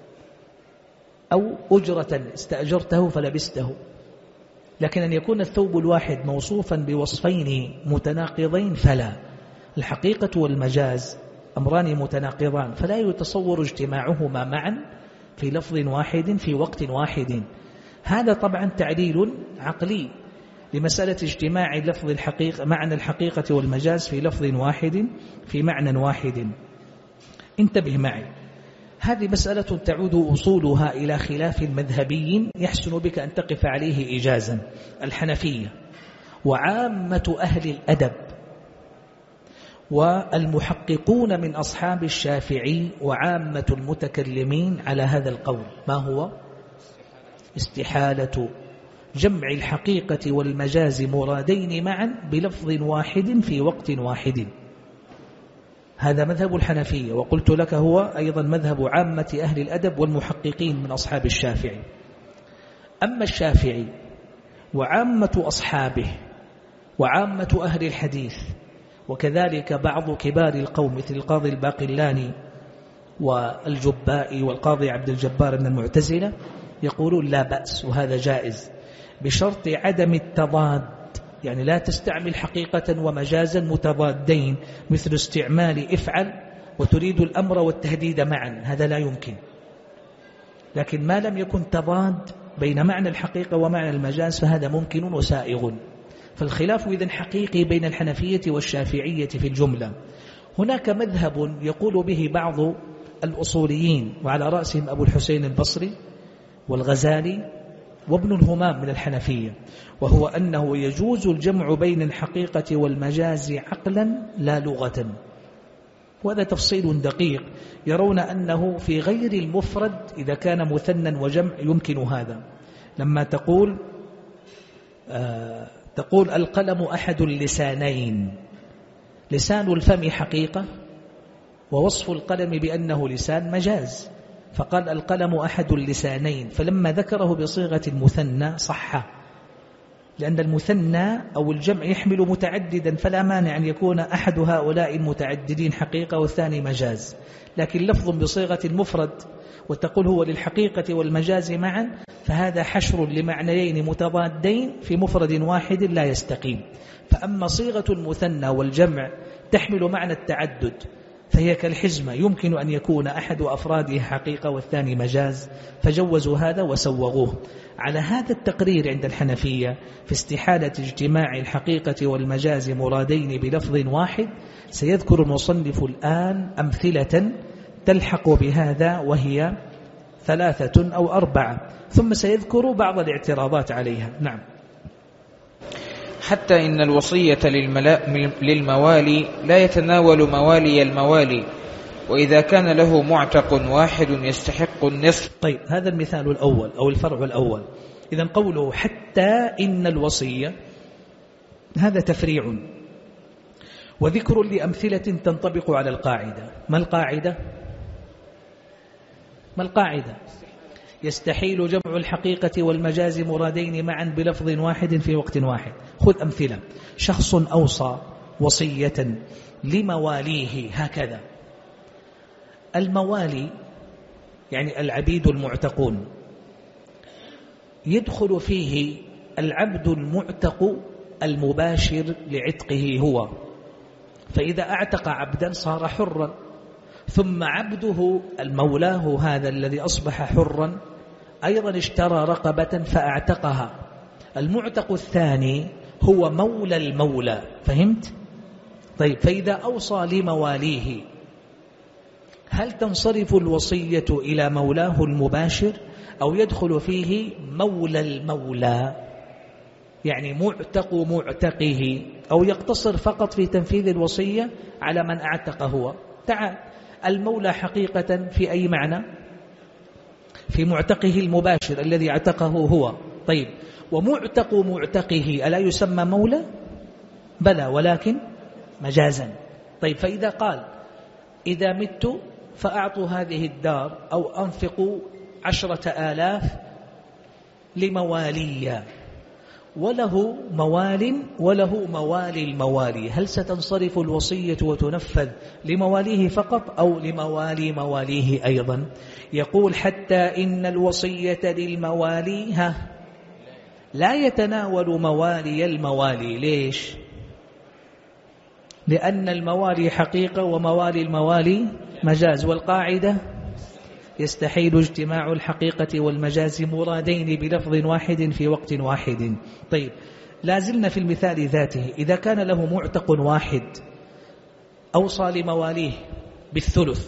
Speaker 1: أو أجرة استأجرته فلبسته. لكن أن يكون الثوب الواحد موصوفا بوصفين متناقضين فلا. الحقيقة والمجاز أمران متناقضان، فلا يتصور اجتماعهما معا في لفظ واحد في وقت واحد. هذا طبعا تعليل عقلي لمسألة اجتماع لفظ الحقيقة معنى الحقيقة والمجاز في لفظ واحد في معنى واحد. انتبه معي، هذه مسألة تعود أصولها إلى خلاف مذهبي يحسن بك أن تقف عليه إجازا. الحنفية وعامة أهل الأدب والمحققون من أصحاب الشافعي وعامة المتكلمين على هذا القول. ما هو؟ استحالة جمع الحقيقة والمجاز مرادين معا بلفظ واحد في وقت واحد. هذا مذهب الحنفية، وقلت لك هو أيضا مذهب عامة أهل الأدب والمحققين من أصحاب الشافعي. أما الشافعي وعامة أصحابه وعامة أهل الحديث وكذلك بعض كبار القوم مثل القاضي الباقلاني والجبائي والقاضي عبد الجبار من المعتزلة يقولون لا بأس وهذا جائز بشرط عدم التضاد، يعني لا تستعمل حقيقة ومجازا متضادين مثل استعمال افعل وتريد الأمر والتهديد معا، هذا لا يمكن. لكن ما لم يكن تضاد بين معنى الحقيقة ومعنى المجاز فهذا ممكن وسائغ. فالخلاف إذن حقيقي بين الحنفية والشافعية في الجملة. هناك مذهب يقول به بعض الأصوليين وعلى رأسهم أبو الحسين البصري والغزالي وابن الهمام من الحنفية، وهو أنه يجوز الجمع بين الحقيقة والمجاز عقلا لا لغة. وهذا تفصيل دقيق. يرون أنه في غير المفرد إذا كان مثنى وجمع يمكن هذا. لما تقول القلم أحد اللسانين، لسان الفم حقيقة ووصف القلم بأنه لسان مجاز، فقال القلم أحد اللسانين، فلما ذكره بصيغة المثنى صح، لأن المثنى أو الجمع يحمل متعددا، فلا مانع أن يكون أحد هؤلاء المتعددين حقيقة والثاني مجاز. لكن لفظ بصيغة المفرد وتقول هو للحقيقة والمجاز معا، فهذا حشر لمعنيين متضادين في مفرد واحد لا يستقيم. فأما صيغة المثنى والجمع تحمل معنى التعدد، فهي كالحزمة، يمكن أن يكون أحد أفرادها حقيقة والثاني مجاز، فجوزوا هذا وسوغوه. على هذا التقرير عند الحنفية في استحالة اجتماع الحقيقة والمجاز مرادين بلفظ واحد، سيذكر المصنف الآن أمثلة تلحق بهذا وهي 3 أو 4، ثم سيذكر بعض الاعتراضات عليها. نعم.
Speaker 2: حتى إن الوصية للموالي لا يتناول موالي الموالي، وإذا كان له معتق واحد يستحق النصف.
Speaker 1: طيب، هذا المثال الأول أو الفرع الأول. إذن قوله حتى إن الوصية هذا تفريع وذكر لأمثلة تنطبق على القاعدة. ما القاعدة؟ يستحيل جمع الحقيقة والمجاز مرادين معا بلفظ واحد في وقت واحد. خذ أمثلة. شخص أوصى وصية لمواليه هكذا. الموالي يعني العبيد المعتقون، يدخل فيه العبد المعتق المباشر لعتقه هو، فإذا أعتق عبدا صار حرا، ثم عبده المولاه هذا الذي أصبح حرا أيضا اشترى رقبة فأعتقها. المعتق الثاني هو مولى المولى، فهمت؟ طيب، فإذا أوصى لمواليه هل تنصرف الوصية إلى مولاه المباشر أو يدخل فيه مولى المولى يعني معتق معتقه، أو يقتصر فقط في تنفيذ الوصية على من أعتق هو؟ تعال، المولى حقيقة في أي معنى؟ في معتقه المباشر الذي اعتقه هو. طيب، ومعتق معتقه ألا يسمى مولى؟ بلى، ولكن مجازا. طيب، فإذا قال إذا مت فأعطوا هذه الدار أو أنفقوا 10,000 لموالي، وله موال وله موالي الموالي، هل ستنصرف الوصية وتنفذ لمواليه فقط أو لموالي مواليه أيضا؟ يقول حتى إن الوصية للموالي لا يتناول موالي الموالي. ليش؟ لأن الموالي حقيقة وموالي الموالي مجاز، والقاعدة يستحيل اجتماع الحقيقة والمجاز مرادين بلفظ واحد في وقت واحد. طيب، لازلنا في المثال ذاته. إذا كان له معتق واحد أوصى لمواليه بالثلث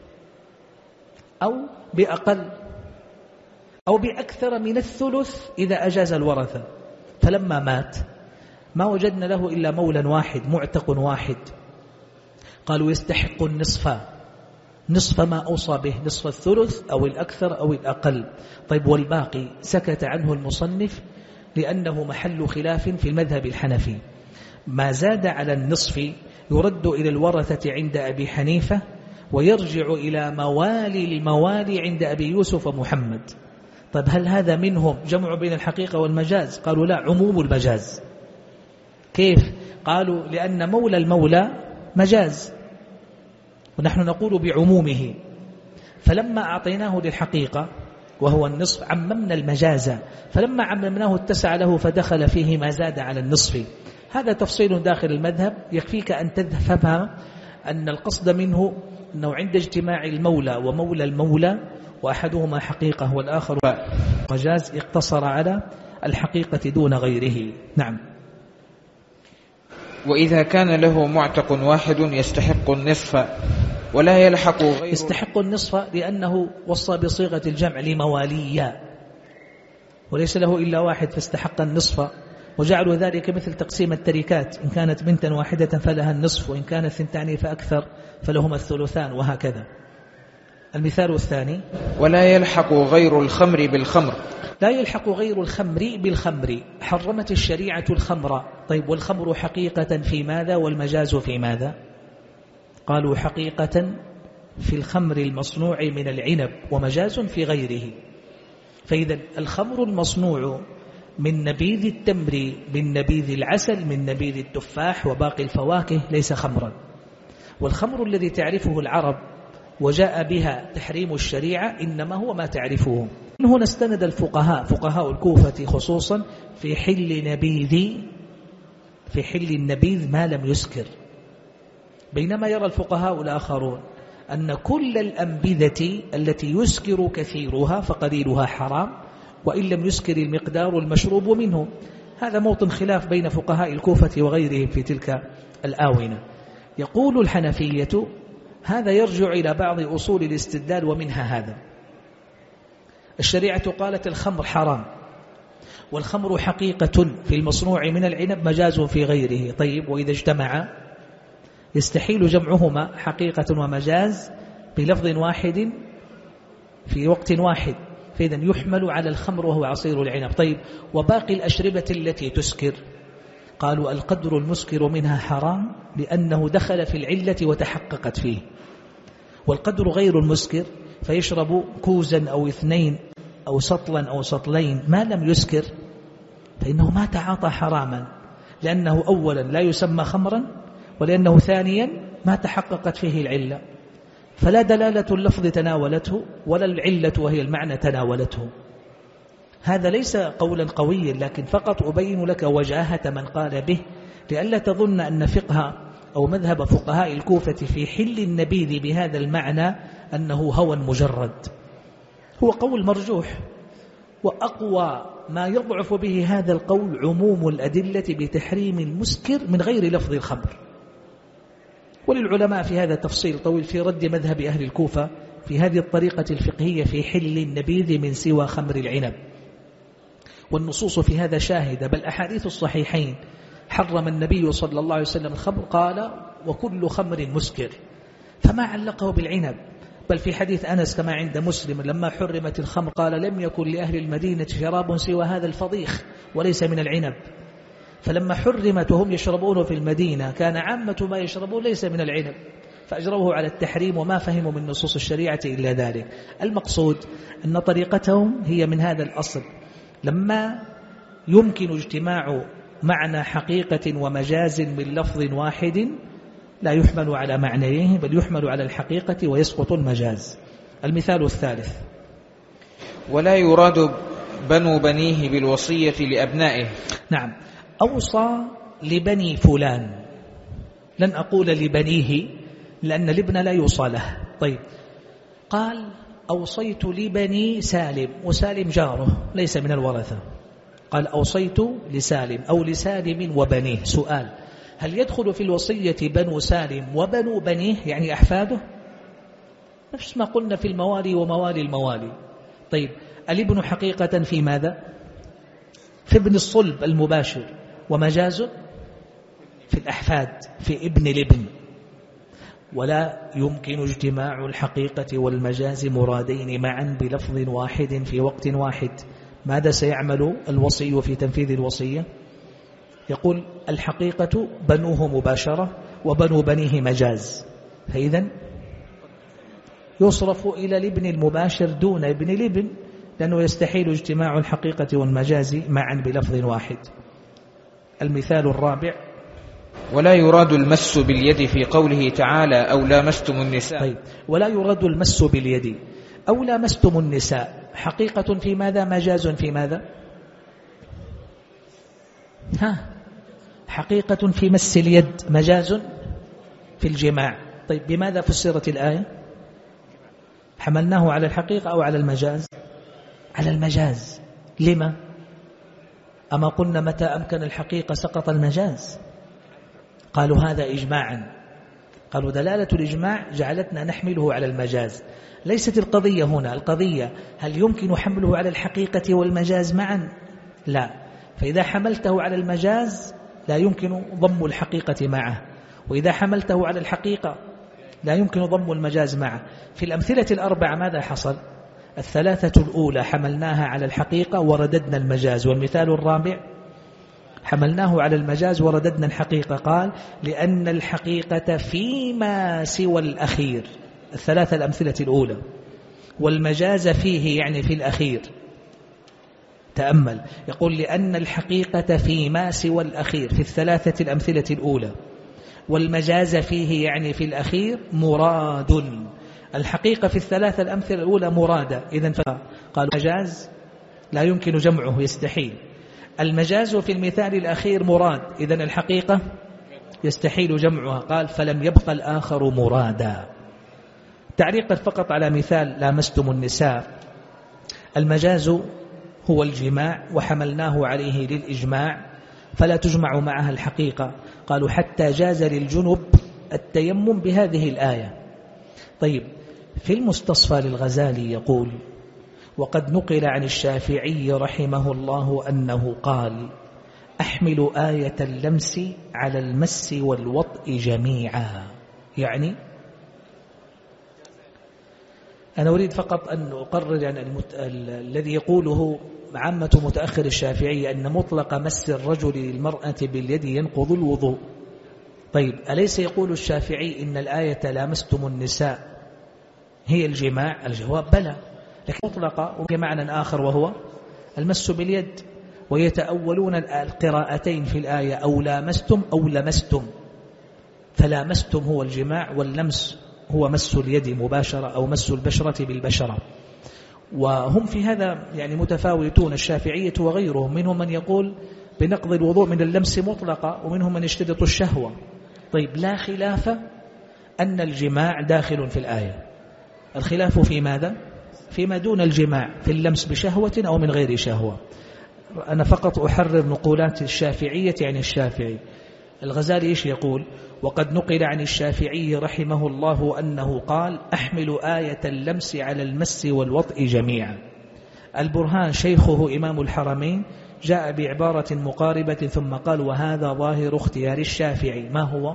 Speaker 1: أو بأقل أو بأكثر من الثلث إذا أجاز الورثة، فلما مات ما وجدنا له إلا مولا واحد معتق واحد، قالوا يستحق نصف ما أوصى به، نصف الثلث أو الأكثر أو الأقل. طيب، والباقي سكت عنه المصنف لأنه محل خلاف في المذهب الحنفي. ما زاد على النصف يرد إلى الورثة عند أبي حنيفة، ويرجع إلى موالي الموالي عند أبي يوسف ومحمد. طيب، هل هذا منهم جمع بين الحقيقة والمجاز؟ قالوا لا، عموم المجاز. كيف؟ قالوا لأن مولى المولى مجاز ونحن نقول بعمومه، فلما أعطيناه للحقيقة وهو النصف عممنا المجاز، فلما عممناه اتسع له فدخل فيه ما زاد على النصف. هذا تفصيل داخل المذهب، يكفيك أن تفهم أن القصد منه أنه عند اجتماع المولى ومولى المولى وأحدهما حقيقة والآخر مجاز اقتصر على الحقيقة دون غيره. نعم.
Speaker 2: وإذا كان له معتق واحد يستحق النصف ولا يلحق غيره.
Speaker 1: يستحق النصف لأنه وصى بصيغة الجمع لمواليا، وليس له إلا واحد فاستحق النصف، وجعلوا ذلك مثل تقسيم التركات، إن كانت بنتا واحدة فلها النصف، وإن كانت ثنتان فأكثر فلهما الثلثان، وهكذا. المثال الثاني:
Speaker 2: ولا يلحق غير الخمر بالخمر.
Speaker 1: لا يلحق غير الخمر بالخمر. حرمت الشريعة الخمر. طيب، والخمر حقيقة في ماذا والمجاز في ماذا؟ قالوا حقيقة في الخمر المصنوع من العنب، ومجاز في غيره. فإذا الخمر المصنوع من نبيذ التمر، من نبيذ العسل، من نبيذ التفاح وباقي الفواكه ليس خمرا. والخمر الذي تعرفه العرب وجاء بها تحريم الشريعة إنما هو ما تعرفه. من هنا استند الفقهاء، فقهاء الكوفة خصوصا، في حل النبيذ ما لم يسكر، بينما يرى الفقهاء الآخرون أن كل الأنبذة التي يسكر كثيرها فقليلها حرام، وإن لم يسكر المقدار المشروب منه. هذا موطن خلاف بين فقهاء الكوفة وغيرهم في تلك الآونة. يقول الحنفية هذا يرجع إلى بعض أصول الاستدلال، ومنها هذا: الشريعة قالت الخمر حرام، والخمر حقيقة في المصنوع من العنب، مجاز في غيره. طيب، وإذا اجتمع يستحيل جمعهما حقيقة ومجاز بلفظ واحد في وقت واحد، فإذا يحمل على الخمر وهو عصير العنب. طيب، وباقي الأشربة التي تسكر، قالوا القدر المسكر منها حرام لأنه دخل في العلة وتحققت فيه، والقدر غير المسكر فيشرب كوزا أو 2 أو سطلا أو سطلين ما لم يسكر، فإنه ما تعاطى حراما، لأنه أولا لا يسمى خمرا، ولأنه ثانيا ما تحققت فيه العلة، فلا دلالة اللفظ تناولته ولا العلة وهي المعنى تناولته. هذا ليس قولا قويا، لكن فقط أبين لك وجاهة من قال به، لئلا تظن أن فقه أو مذهب فقهاء الكوفة في حل النبيذ بهذا المعنى أنه هوى مجرد. هو قول مرجوح، وأقوى ما يضعف به هذا القول عموم الأدلة بتحريم المسكر من غير لفظ الخمر. وللعلماء في هذا تفصيل طويل في رد مذهب أهل الكوفة في هذه الطريقة الفقهية في حل النبيذ من سوى خمر العنب، والنصوص في هذا شاهدة، بل أحاديث الصحيحين حرم النبي صلى الله عليه وسلم الخمر، قال وكل خمر مسكر، فما علقه بالعنب. بل في حديث أنس كما عند مسلم لما حرمت الخمر قال لم يكن لأهل المدينة شراب سوى هذا الفضيخ وليس من العنب، فلما حرمت وهم يشربون في المدينة كان عامة ما يشربون ليس من العنب، فأجروه على التحريم وما فهموا من نصوص الشريعة إلا ذلك. المقصود أن طريقتهم هي من هذا الأصل، لما يمكن اجتماع معنى حقيقة ومجاز من لفظ واحد لا يحمل على معنيه بل يحمل على الحقيقة ويسقط المجاز. المثال الثالث:
Speaker 2: ولا يراد بنو بنيه بالوصية لأبنائه.
Speaker 1: نعم، أوصى لبني فلان، لن أقول لبنيه لأن الابن لا يوصى له. طيب، قال أوصيت لبني سالم، وسالم جاره ليس من الورثة، قال أوصيت لسالم أو لسالم وبنيه. سؤال: هل يدخل في الوصية بنو سالم وبنو بنيه يعني أحفاده؟ نفس ما قلنا في الموالي وموالي الموالي. طيب، الابن حقيقة في ماذا؟ في ابن الصلب المباشر، ومجاز في الأحفاد في ابن الابن. ولا يمكن اجتماع الحقيقة والمجاز مرادين معا بلفظ واحد في وقت واحد. ماذا سيعمل الوصي في تنفيذ الوصية؟ يقول الحقيقة بنوه مباشرة وبنو بنيه مجاز، فإذا يصرف إلى الابن المباشر دون ابن الابن، لأنه يستحيل اجتماع الحقيقة والمجاز معا بلفظ واحد. المثال الرابع:
Speaker 2: ولا يراد المس باليد في قوله تعالى أو لامستم النساء.
Speaker 1: طيب، ولا يراد المس باليد أو لامستم النساء، حقيقة في ماذا؟ مجاز في ماذا؟ حقيقة في مس اليد، مجاز في الجماع. طيب، بماذا فسرت الآية؟ حملناه على الحقيقة أو على المجاز؟ على المجاز. لما؟ أما قلنا متى أمكن الحقيقة سقط المجاز؟ قالوا هذا إجماعا. قالوا دلالة الإجماع جعلتنا نحمله على المجاز. ليست القضية هنا، القضية هل يمكن حمله على الحقيقة والمجاز معا؟ لا. فإذا حملته على المجاز لا يمكن ضم الحقيقة معه، وإذا حملته على الحقيقة لا يمكن ضم المجاز معه. في الأمثلة الأربعة ماذا حصل؟ الثلاثة الأولى حملناها على الحقيقة ورددنا المجاز، والمثال الرابع حملناه على المجاز ورددنا الحقيقة. قال لأن الحقيقة فيما سوى الأخير، الثلاثة الأمثلة الأولى، والمجاز فيه يعني في الأخير. تأمل، يقول لأن الحقيقة فيما سوى الأخير في الثلاثة الأمثلة الأولى، والمجاز فيه يعني في الأخير مراد. الحقيقة في الثلاثة الأمثلة الأولى مرادة، إذن قالوا مجاز لا يمكن جمعه، يستحيل. المجاز في المثال الأخير مراد، إذن الحقيقة يستحيل جمعها. قال فلم يبق الآخر مرادا. تعليقا فقط على مثال لامستم النساء، المجاز هو الجماع وحملناه عليه للإجماع، فلا تجمع معها الحقيقة. قالوا حتى جاز للجنب التيمم بهذه الآية. طيب، في المستصفى للغزالي يقول وقد نقل عن الشافعي رحمه الله أنه قال أحمل آية اللمس على المس والوطء جميعا. يعني أنا أريد فقط أن أقرر يعني الذي يقوله عامة متأخر الشافعي أن مطلق مس الرجل للمرأة باليد ينقض الوضوء. طيب، أليس يقول الشافعي إن الآية لامستم النساء هي الجماع؟ الجواب بلى، لكن مطلقة وبمعنى آخر وهو المس باليد، ويتأولون القراءتين في الآية أو لامستم أو لمستم، فلامستم هو الجماع، واللمس هو مس اليد مباشرة أو مس البشرة بالبشرة. وهم في هذا يعني متفاوتون، الشافعية وغيرهم، منهم من يقول بنقض الوضوء من اللمس مطلقة، ومنهم من يشترط الشهوة. طيب، لا خلاف أن الجماع داخل في الآية. الخلاف في ماذا؟ فيما دون الجماع، في اللمس بشهوة أو من غير شهوة. أنا فقط أحرر نقولات الشافعية يعني الشافعي. الغزالي إيش يقول؟ وقد نقل عن الشافعي رحمه الله أنه قال أحمل آية اللمس على المس والوطء جميعا. البرهان شيخه إمام الحرمين جاء بعبارة مقاربة ثم قال وهذا ظاهر اختيار الشافعي. ما هو؟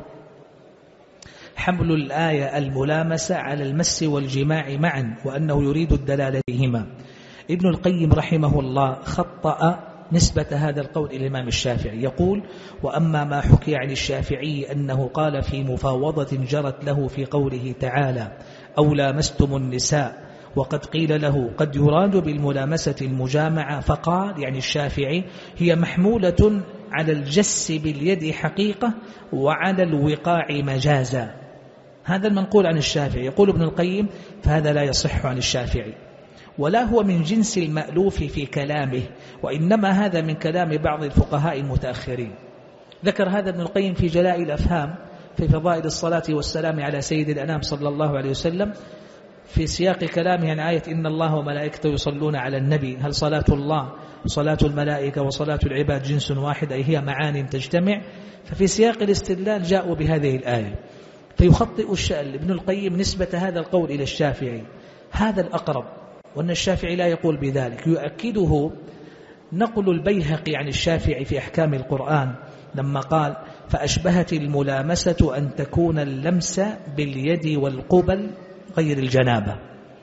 Speaker 1: حمل الآية الملامسة على المس والجماع معا، وأنه يريد الدلالة بهما. ابن القيم رحمه الله خطأ نسبة هذا القول إلى الإمام الشافعي. يقول وأما ما حكي عن الشافعي أنه قال في مفاوضة جرت له في قوله تعالى أو لامستم النساء، وقد قيل له قد يراد بالملامسة المجامعة، فقال يعني الشافعي هي محمولة على الجس باليد حقيقة وعلى الوقاع مجازا. هذا المنقول عن الشافعي. يقول ابن القيم فهذا لا يصح عن الشافعي، ولا هو من جنس المألوف في كلامه، وإنما هذا من كلام بعض الفقهاء المتأخرين. ذكر هذا ابن القيم في جلاء الأفهام في فضائل الصلاة والسلام على سيد الأنام صلى الله عليه وسلم في سياق كلامه عن آية إن الله وملائكته يصلون على النبي. هل صلاة الله وصلاة الملائكة وصلاة العباد جنس واحد، أي هي معان تجتمع؟ ففي سياق الاستدلال جاءوا بهذه الآية، فيخطئ ابن القيم نسبة هذا القول إلى الشافعي. هذا الأقرب، وأن الشافعي لا يقول بذلك. يؤكده نقل البيهقي عن الشافعي في أحكام القرآن لما قال فأشبهت الملامسة أن تكون اللمس باليد والقبل غير الجنابة.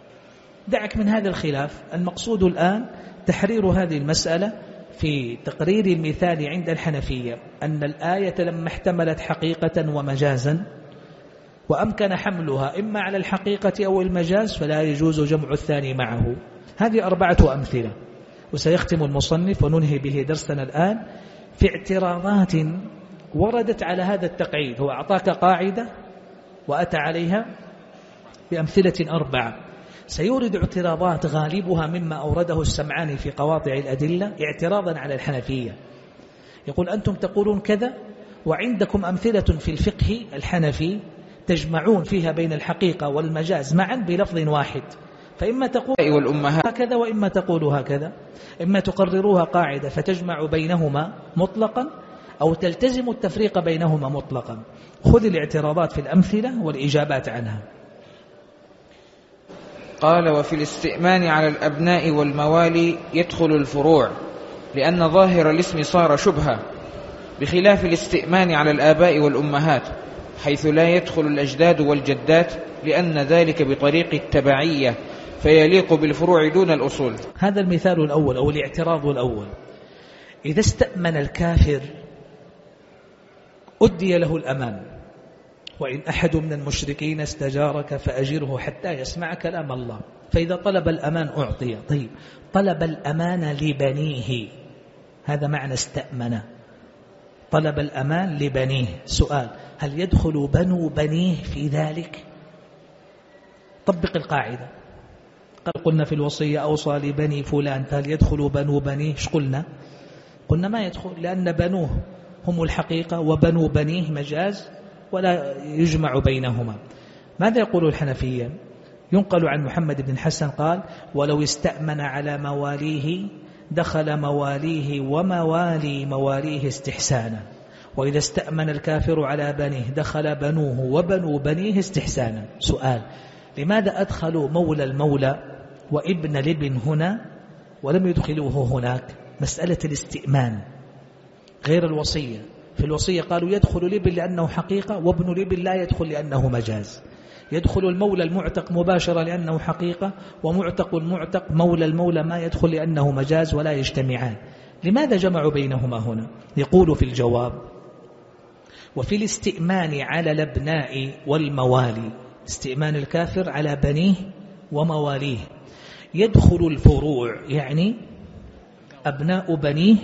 Speaker 1: دعك من هذا الخلاف، المقصود الآن تحرير هذه المسألة في تقرير المثال عند الحنفية، أن الآية لما احتملت حقيقة ومجازا وأمكن حملها إما على الحقيقة أو المجاز فلا يجوز جمع الثاني معه. هذه 4 أمثلة، وسيختم المصنف وننهي به درسنا الآن في اعتراضات وردت على هذا التقعيد. هو أعطاك قاعدة وأتى عليها بأمثلة 4. سيورد اعتراضات غالبها مما أورده السمعاني في قواطع الأدلة اعتراضا على الحنفية. يقول أنتم تقولون كذا وعندكم أمثلة في الفقه الحنفي تجمعون فيها بين الحقيقة والمجاز معا بلفظ واحد، فإما تقولوا هكذا وإما تقولوا هكذا، إما تقرروها قاعدة فتجمع بينهما مطلقا، أو تلتزم التفريق بينهما مطلقا. خذ الاعتراضات في الأمثلة والإجابات عنها.
Speaker 2: قال: وفي الاستئمان على الأبناء والموالي يدخل الفروع، لأن ظاهر الاسم صار شبهة، بخلاف الاستئمان على الآباء والأمهات، حيث لا يدخل الأجداد والجدات، لأن ذلك بطريق التبعية، فيليق بالفروع دون الأصول.
Speaker 1: هذا المثال الأول أو الاعتراض الأول. إذا استأمن الكافر أدي له الأمان، وإن أحد من المشركين استجارك فأجره حتى يسمع كلام الله. فإذا طلب الأمان أعطي. طيب، طلب الأمان لبنيه، هذا معنى استأمن، طلب الأمان لبنيه. سؤال: هل يدخل بنو بنيه في ذلك؟ طبق القاعدة. قلنا في الوصية أوصى لبني فلان، فهل يدخل بنو بنيه؟ قلنا ما يدخل، لأن بنوه هم الحقيقة وبنو بنيه مجاز ولا يجمع بينهما. ماذا يقول الحنفية؟ ينقل عن محمد بن الحسن قال: ولو استأمن على مواليه دخل مواليه وموالي مواليه استحسانا، وإذا استأمن الكافر على بنيه دخل بنوه وبنو بنيه استحسانا. سؤال: لماذا أدخلوا مولى المولى وابن الابن هنا ولم يدخلوه هناك؟ مسألة الاستئمان غير الوصية. في الوصية قالوا يدخل الابن لأنه حقيقة، وابن الابن لا يدخل لأنه مجاز. يدخل المولى المعتق مباشرة لأنه حقيقة، ومعتق المعتق مولى المولى ما يدخل لأنه مجاز، ولا يجتمعان. لماذا جمعوا بينهما هنا؟ يقول في الجواب: وفي الاستئمان على الأبناء والموالي، استئمان الكافر على بنيه ومواليه، يدخل الفروع، يعني أبناء بنيه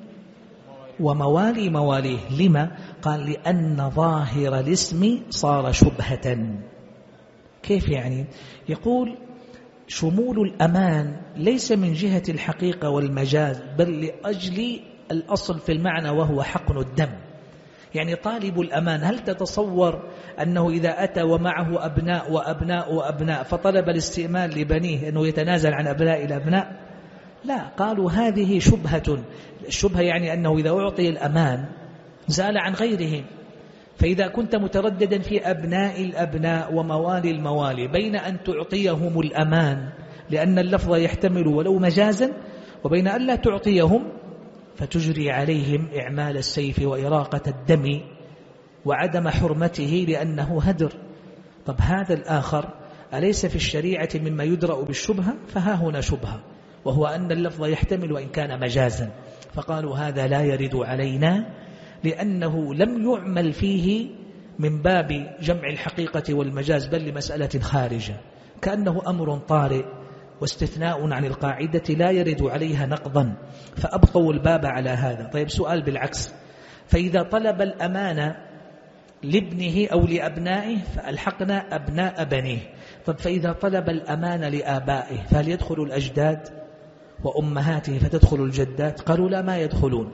Speaker 1: وموالي مواليه. لما؟ قال: لأن ظاهر الاسم صار شبهة. كيف يعني؟ يقول: شمول الأمان ليس من جهة الحقيقة والمجاز، بل لأجل الأصل في المعنى وهو حقن الدم. يعني طالب الأمان، هل تتصور أنه إذا أتى ومعه أبناء وأبناء وأبناء فطلب الاستئمان لبنيه أنه يتنازل عن أبناء الأبناء؟ لا، قالوا هذه شبهة. الشبهة يعني أنه إذا أعطي الأمان زال عن غيرهم. فإذا كنت مترددا في أبناء الأبناء وموالي الموالي بين أن تعطيهم الأمان لأن اللفظ يحتمل ولو مجازا، وبين أن لا تعطيهم فتجري عليهم إعمال السيف وإراقة الدم وعدم حرمته لأنه هدر. طب هذا الآخر أليس في الشريعة مما يدرأ بالشبهة؟ فها هنا شبهة، وهو أن اللفظ يحتمل وإن كان مجازا. فقالوا هذا لا يرد علينا لأنه لم يعمل فيه من باب جمع الحقيقة والمجاز، بل لمسألة خارجة، كأنه أمر طارئ واستثناء عن القاعدة لا يرد عليها نقضا، فأبقوا الباب على هذا. طيب، سؤال بالعكس: فإذا طلب الأمان لابنه أو لأبنائه فألحقنا أبناء بنيه. طب فإذا طلب الأمان لآبائه فهل يدخل الأجداد وأمهاته فتدخل الجدات؟ قالوا لا، ما يدخلون.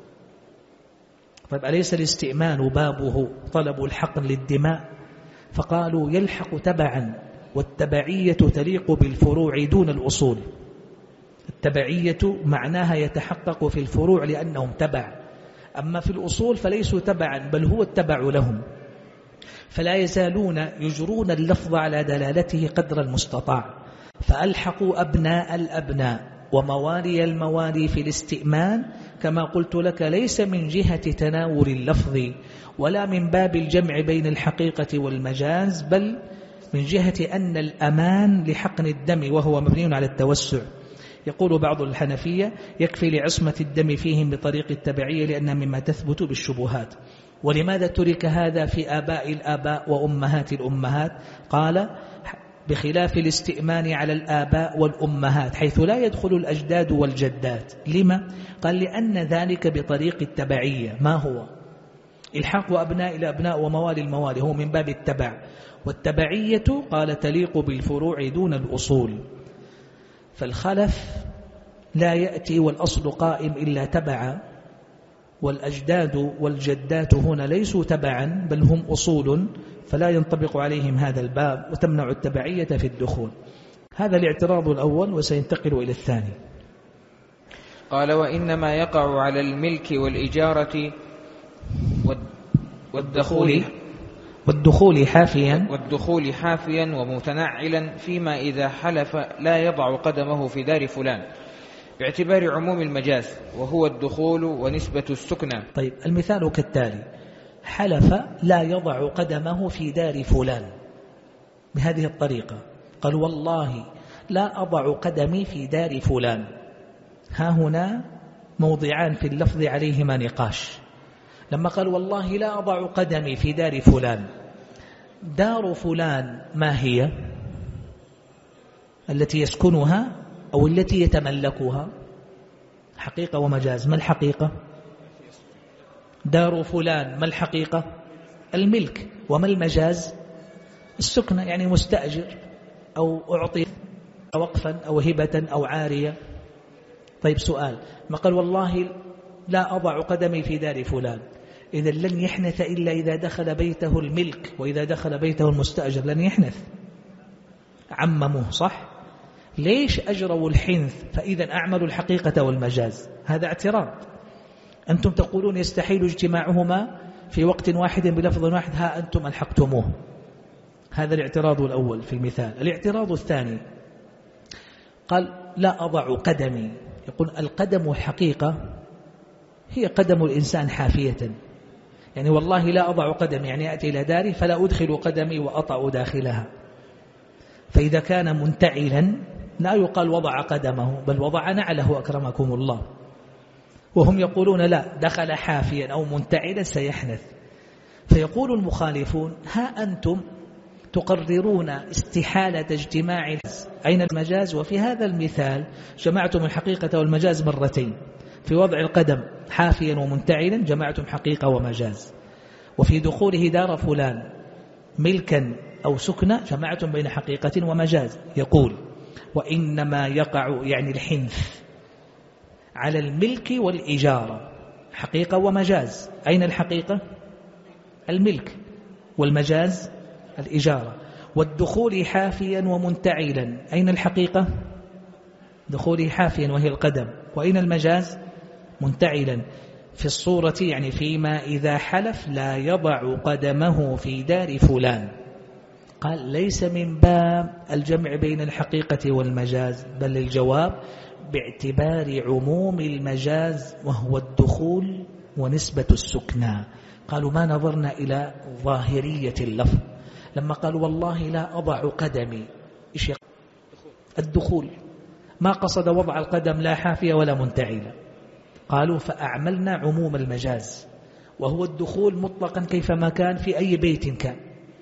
Speaker 1: طيب أليس الاستئمان بابه طلب الحقن للدماء؟ فقالوا يلحق تبعا، والتبعية تليق بالفروع دون الأصول. التبعية معناها يتحقق في الفروع لأنهم تبع، أما في الأصول فليسوا تبعا بل هو التبع لهم، فلا يزالون يجرون اللفظ على دلالته قدر المستطاع. فألحقوا أبناء الأبناء وموالي الموالي في الاستئمان، كما قلت لك ليس من جهة تناول اللفظ ولا من باب الجمع بين الحقيقة والمجاز، بل من جهة أن الأمان لحقن الدم وهو مبني على التوسع. يقول بعض الحنفية يكفي لعصمة الدم فيهم بطريق التبعية لأنها مما تثبت بالشبهات. ولماذا ترك هذا في آباء الآباء وأمهات الأمهات؟ قال بخلاف الاستئمان على الآباء والأمهات حيث لا يدخل الأجداد والجدات. لما؟ قال لأن ذلك بطريق التبعية. ما هو؟ إلحاق أبناء الأبناء وموالي الموالي هو من باب التبع، والتبعية قال تليق بالفروع دون الأصول. فالخلف لا يأتي والأصل قائم إلا تبعا، والأجداد والجدات هنا ليسوا تبعا بل هم أصول، فلا ينطبق عليهم هذا الباب وتمنع التبعية في الدخول. هذا الاعتراض الأول، وسينتقل إلى الثاني.
Speaker 2: قال: وإنما يقع على الملك والإجارة
Speaker 1: والدخول حافيا
Speaker 2: ومتنعلا فيما إذا حلف لا يضع قدمه في دار فلان باعتبار عموم المجاز وهو الدخول ونسبة السكنى.
Speaker 1: طيب المثال كالتالي: حلف لا يضع قدمه في دار فلان بهذه الطريقة، قال والله لا أضع قدمي في دار فلان. ها هنا موضعان في اللفظ عليهما نقاش. لما قال والله لا أضع قدمي في دار فلان، دار فلان ما هي؟ التي يسكنها أو التي يتملكها؟ حقيقة ومجاز. ما الحقيقة؟ دار فلان. ما الحقيقة؟ الملك. وما المجاز؟ السكنة، يعني مستأجر أو أعطي وقفا أو هبة أو عارية. طيب سؤال: ما قال والله لا أضع قدمي في دار فلان، إذا لن يحنث إلا إذا دخل بيته الملك، وإذا دخل بيته المستأجر لن يحنث. عمموه صح؟ ليش أجروا الحنث فإذا أعملوا الحقيقة والمجاز؟ هذا اعتراض. أنتم تقولون يستحيل اجتماعهما في وقت واحد بلفظ واحد، ها أنتم ألحقتموه. هذا الاعتراض الأول في المثال. الاعتراض الثاني قال لا أضع قدمي، يقول القدم حقيقة هي قدم الإنسان حافية، يعني والله لا أضع قدمي يعني أتي إلى داري فلا أدخل قدمي وأطأ داخلها. فإذا كان منتعلا لا يقال وضع قدمه، بل وضع نعله أكرمكم الله. وهم يقولون لا، دخل حافيا أو منتعلا سيحنث. فيقول المخالفون ها أنتم تقررون استحالة اجتماع أين المجاز؟ وفي هذا المثال جمعتم الحقيقة والمجاز مرتين. في وضع القدم حافيا ومنتعلا جمعتم حقيقة ومجاز، وفي دخوله دار فلان ملكا أو سكنة جمعتم بين حقيقة ومجاز. يقول وإنما يقع يعني الحنث على الملك والإجارة حقيقة ومجاز. أين الحقيقة؟ الملك، والمجاز الإجارة. والدخول حافيا ومنتعلا أين الحقيقة؟ دخوله حافيا وهي القدم. وأين المجاز؟ منتعلا. في الصورة يعني فيما إذا حلف لا يضع قدمه في دار فلان. قال ليس من باب الجمع بين الحقيقة والمجاز، بل الجواب باعتبار عموم المجاز وهو الدخول ونسبة السكنى. قالوا ما نظرنا إلى ظاهرية اللفظ. لما قالوا والله لا أضع قدمي، إيش الدخول؟ ما قصد وضع القدم لا حافية ولا منتعلة. قالوا فأعملنا عموم المجاز وهو الدخول مطلقا كيفما كان في أي بيت كان.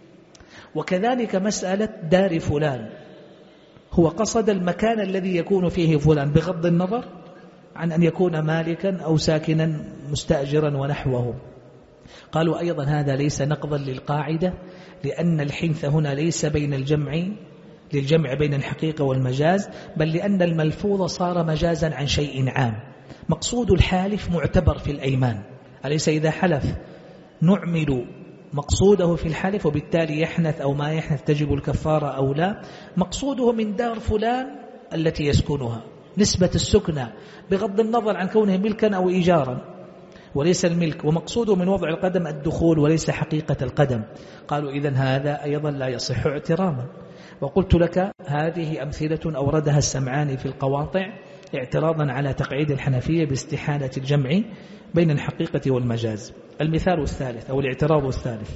Speaker 1: وكذلك مسألة دار فلان، هو قصد المكان الذي يكون فيه فلان بغض النظر عن أن يكون مالكا أو ساكنا مستأجرا ونحوه. قالوا أيضا هذا ليس نقضا للقاعدة، لأن الحنث هنا ليس بين للجمع بين الحقيقة والمجاز، بل لأن الملفوظ صار مجازا عن شيء عام. مقصود الحالف معتبر في الأيمان، أليس إذا حلف نعمل مقصوده في الحلف وبالتالي يحنث أو ما يحنث تجب الكفارة أو لا؟ مقصوده من دار فلان التي يسكنها نسبة السكنى بغض النظر عن كونه ملكا أو إيجارا، وليس الملك. ومقصوده من وضع القدم الدخول وليس حقيقة القدم. قالوا إذن هذا أيضا لا يصح اعتراما. وقلت لك هذه أمثلة أوردها السمعاني في القواطع اعتراضا على تقعيد الحنفية باستحالة الجمع بين الحقيقة والمجاز. المثال الثالث أو الاعتراض الثالث: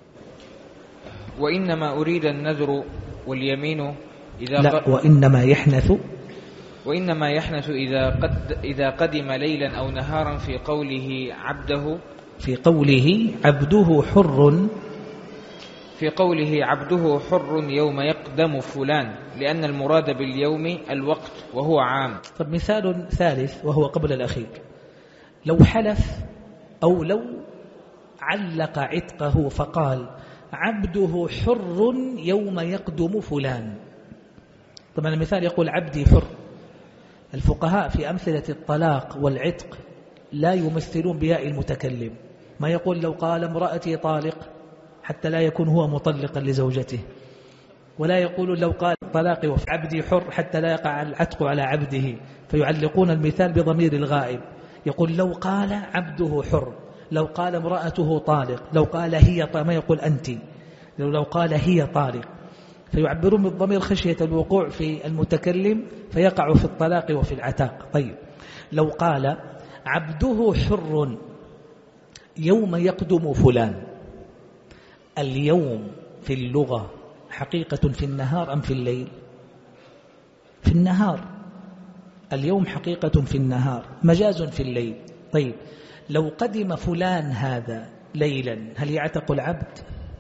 Speaker 2: وإنما أريد النذر واليمين وإنما يحنث إذا قدم ليلا أو نهارا في قوله عبده حر يوم يقدم فلان، لأن المراد باليوم الوقت وهو عام.
Speaker 1: طب مثال ثالث وهو قبل الأخير: لو حلف أو لو علق عتقه فقال عبده حر يوم يقدم فلان. طبعا المثال يقول عبدي حر. الفقهاء في أمثلة الطلاق والعتق لا يمثلون بياء المتكلم، ما يقول لو قال امرأتي طالق حتى لا يكون هو مطلقا لزوجته، ولا يقول لو قال طلاقي وعبدي حر حتى لا يقع العتق على عبده، فيعلقون المثال بضمير الغائب. يقول لو قال عبده حر، لو قال امرأته طالق، لو قال هي طالق، ما يقول أنت، لو قال هي طالق، فيعبرون بالضمير خشية الوقوع في المتكلم فيقع في الطلاق وفي العتاق. طيب لو قال عبده حر يوم يقدم فلان، اليوم في اللغة حقيقة في النهار أم في الليل؟ في النهار. اليوم حقيقة في النهار، مجاز في الليل. طيب لو قدم فلان هذا ليلا هل يعتق العبد؟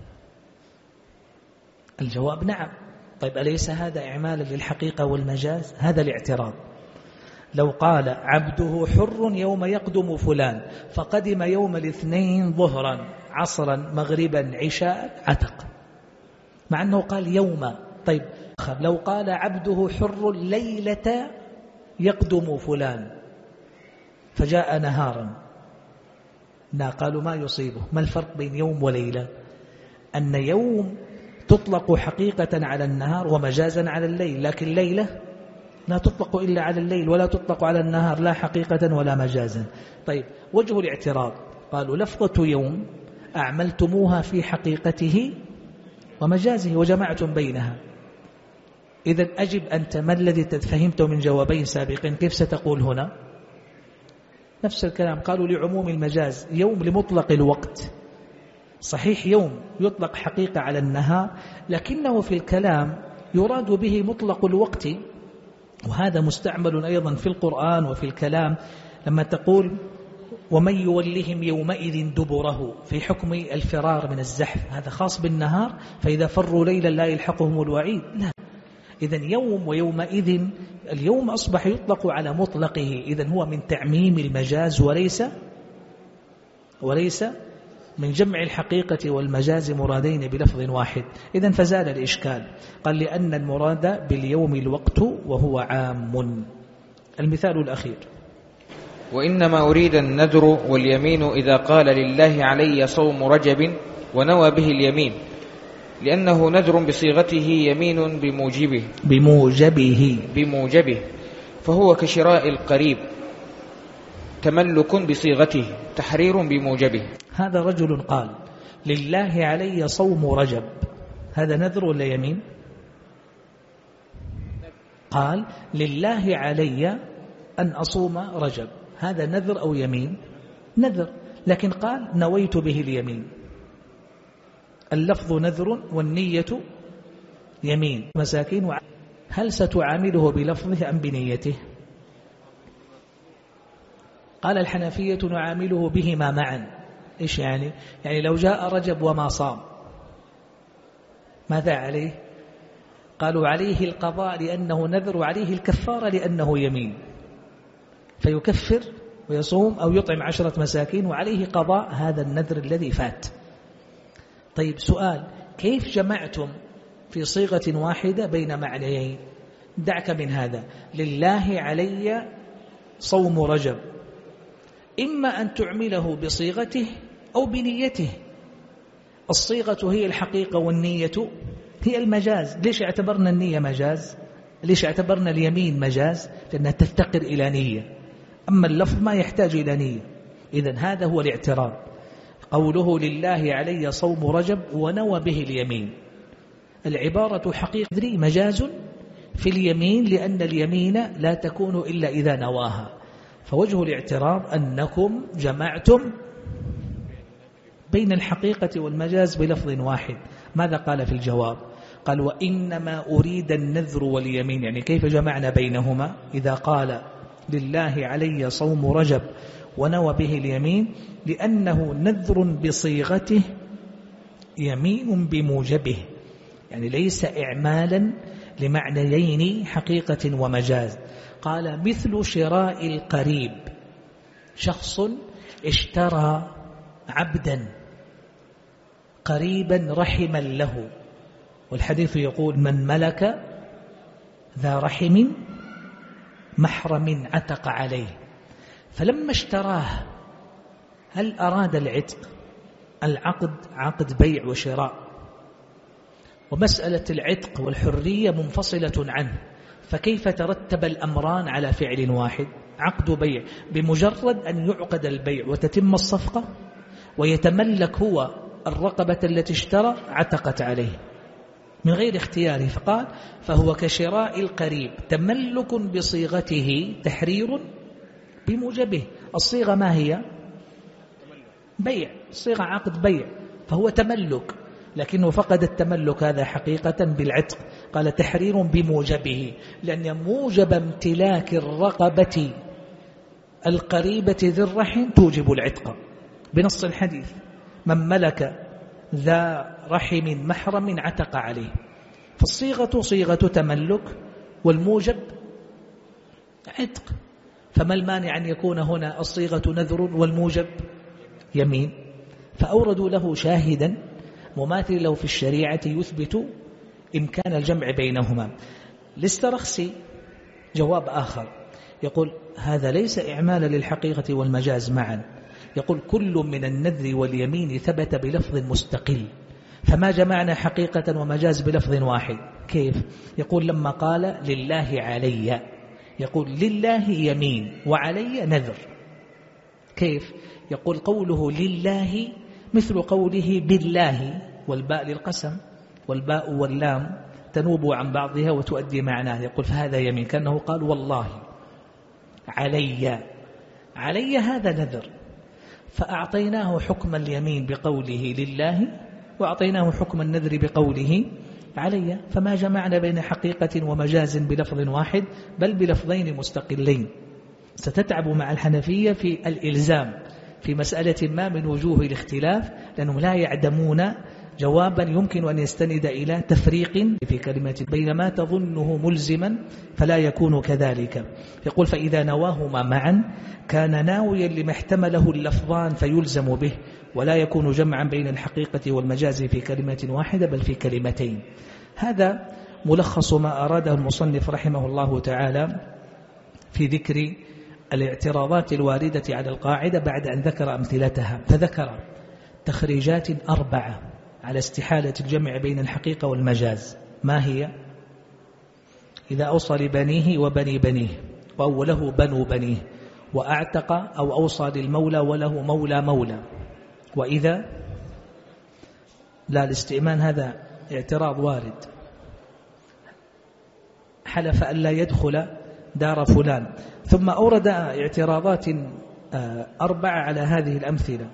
Speaker 1: الجواب نعم. طيب أليس هذا إعمالا للحقيقة والمجاز؟ هذا الاعتراض. لو قال عبده حر يوم يقدم فلان فقدم يوم الاثنين ظهرا عصرا مغربا عشاء عتق، مع أنه قال يوم. طيب لو قال عبده حر ليلة يقدم فلان فجاء نهارا، قالوا ما يصيبه. ما الفرق بين يوم وليلة؟ أن يوم تطلق حقيقة على النهار ومجازا على الليل، لكن ليلة لا تطلق إلا على الليل ولا تطلق على النهار، لا حقيقة ولا مجازا. طيب وجه الاعتراض، قالوا لفظة يوم أعملتموها في حقيقته ومجازه وجمعتم بينها. إذن أجب أنت ما الذي فهمته من جوابين سابقين، كيف ستقول هنا؟ نفس الكلام، قالوا لعموم المجاز يوم لمطلق الوقت. صحيح يوم يطلق حقيقة على النهار، لكنه في الكلام يراد به مطلق الوقت، وهذا مستعمل أيضا في القرآن وفي الكلام لما تقول ومن يولهم يومئذ دبره في حكم الفرار من الزحف، هذا خاص بالنهار، فإذا فروا ليلا لا يلحقهم الوعيد. لا، إذن يوم ويومئذ، اليوم أصبح يطلق على مطلقه، إذن هو من تعميم المجاز وليس من جمع الحقيقة والمجاز مرادين بلفظ واحد. إذن فزال الإشكال. قال لأن المراد باليوم الوقت وهو عام. المثال الأخير:
Speaker 2: وإنما أريد النذر واليمين إذا قال لله علي صوم رجب ونوى به اليمين، لأنه نذر بصيغته يمين بموجبه، فهو كشراء القريب، تملك بصيغته، تحرير بموجبه.
Speaker 1: هذا رجل قال لله علي صوم رجب، هذا نذر ولا يمين؟ قال لله علي أن أصوم رجب، هذا نذر أو يمين؟ نذر، لكن قال نويت به اليمين. اللفظ نذر والنية يمين. مساكين، هل ستعامله بلفظه أم بنيته؟ قال الحنفية نعامله بهما معا. إيش يعني؟ يعني لو جاء رجب وما صام ماذا عليه؟ قالوا عليه القضاء لأنه نذر، وعليه الكفارة لأنه يمين، فيكفر ويصوم أو يطعم 10 مساكين، وعليه قضاء هذا النذر الذي فات. طيب سؤال: كيف جمعتم في صيغة واحدة بين معنيين؟ دعك من هذا. لله علي صوم رجب، إما أن تعمله بصيغته أو بنيته. الصيغة هي الحقيقة والنية هي المجاز. ليش اعتبرنا النية مجاز؟ ليش اعتبرنا اليمين مجاز؟ لأنها تفتقر إلى نية، أما اللفظ ما يحتاج إلى نية. إذن هذا هو الاعتراض. قوله لله علي صوم رجب ونوى به اليمين، العبارة حقيقة مجاز في اليمين، لأن اليمين لا تكون إلا إذا نواها. فوجه الاعتراض أنكم جمعتم بين الحقيقة والمجاز بلفظ واحد. ماذا قال في الجواب؟ قال وإنما أريد النذر واليمين. يعني كيف جمعنا بينهما؟ إذا قال لله علي صوم رجب ونوى به اليمين، لأنه نذر بصيغته يمين بموجبه، يعني ليس إعمالا لمعنيين حقيقة ومجاز. قال مثل شراء القريب، شخص اشترى عبدا قريبا رحما له، والحديث يقول من ملك ذا رحم محرم عتق عليه. فلما اشتراه هل أراد العتق؟ العقد عقد بيع وشراء، ومسألة العتق والحرية منفصلة عنه، فكيف ترتب الأمران على فعل واحد؟ عقد بيع، بمجرد أن يعقد البيع وتتم الصفقة ويتملك هو الرقبة التي اشترى عتقت عليه من غير اختياره، فقال فهو كشراء القريب، تملك بصيغته، تحرير بموجبه. الصيغة ما هي؟ بيع، صيغة عقد بيع، فهو تملك، لكنه فقد التملك هذا حقيقة بالعتق. قال تحرير بموجبه، لأن موجب امتلاك الرقبة القريبة ذي الرحم توجب العتق بنص الحديث: من ملك ذا رحم محرم عتق عليه. فالصيغة صيغة تملك والموجب عتق، فما المانع أن يكون هنا الصيغة نذر والموجب يمين؟ فأوردوا له شاهدا مماثل له في الشريعة يثبت إمكان الجمع بينهما. الاسترخسي جواب آخر يقول هذا ليس إعمالا للحقيقة والمجاز معا، يقول كل من النذر واليمين ثبت بلفظ مستقل، فما جمعنا حقيقة ومجاز بلفظ واحد. كيف؟ يقول لما قال لله علي، يقول لله يمين وعلي نذر. كيف؟ يقول قوله لله مثل قوله بالله، والباء للقسم، والباء واللام تنوب عن بعضها وتؤدي معناه. يقول فهذا يمين، كأنه قال والله. علي هذا نذر، فأعطيناه حكم اليمين بقوله لله، وأعطيناه حكم النذر بقوله علي، فما جمعنا بين حقيقة ومجاز بلفظ واحد بل بلفظين مستقلين. ستتعب مع الحنفية في الإلزام في مسألة ما من وجوه الاختلاف، لأنهم لا يعدمون جوابا يمكن أن يستند إلى تفريق في كلمة، بينما تظنه ملزما فلا يكون كذلك. يقول فإذا نواهما معا كان ناويا لما احتمله اللفظان فيلزم به، ولا يكون جمعا بين الحقيقة والمجاز في كلمة واحدة بل في كلمتين. هذا ملخص ما أراده المصنف رحمه الله تعالى في ذكر الاعتراضات الواردة على القاعدة بعد أن ذكر أمثلتها، فذكر تخريجات 4 على استحالة الجمع بين الحقيقة والمجاز. ما هي؟ إذا أوصى لبنيه وبني بنيه وله بنو بنيه، وأعتق أو أوصى للمولى وله مولى مولى، وإذا لا الاستئمان هذا اعتراض وارد، حلف أن لا يدخل دار فلان. ثم أورد اعتراضات 4 على هذه الأمثلة.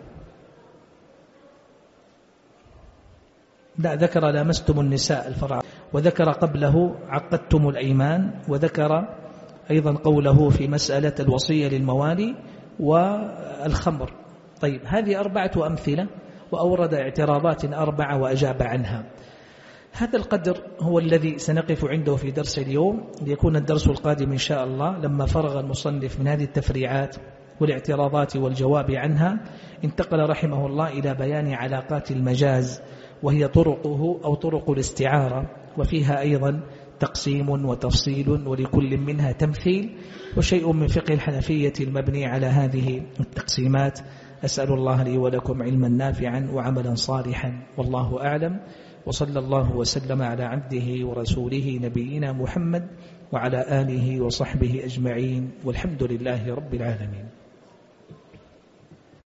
Speaker 1: لا، ذكر لامستم النساء الفرع، وذكر قبله عقدتم الأيمان، وذكر أيضا قوله في مسألة الوصية للموالي والخمر. طيب هذه 4 أمثلة، وأورد اعتراضات 4 وأجاب عنها. هذا القدر هو الذي سنقف عنده في درس اليوم، ليكون الدرس القادم إن شاء الله لما فرغ المصنف من هذه التفريعات والاعتراضات والجواب عنها، انتقل رحمه الله إلى بيان علاقات المجاز، وهي طرقه أو طرق الاستعارة، وفيها أيضا تقسيم وتفصيل، ولكل منها تمثيل، وشيء من فقه الحنفية المبني على هذه التقسيمات. أسأل الله لي ولكم علما نافعا وعملا صالحا، والله أعلم، وصلى الله وسلم على عبده ورسوله نبينا محمد وعلى آله وصحبه أجمعين، والحمد لله رب العالمين.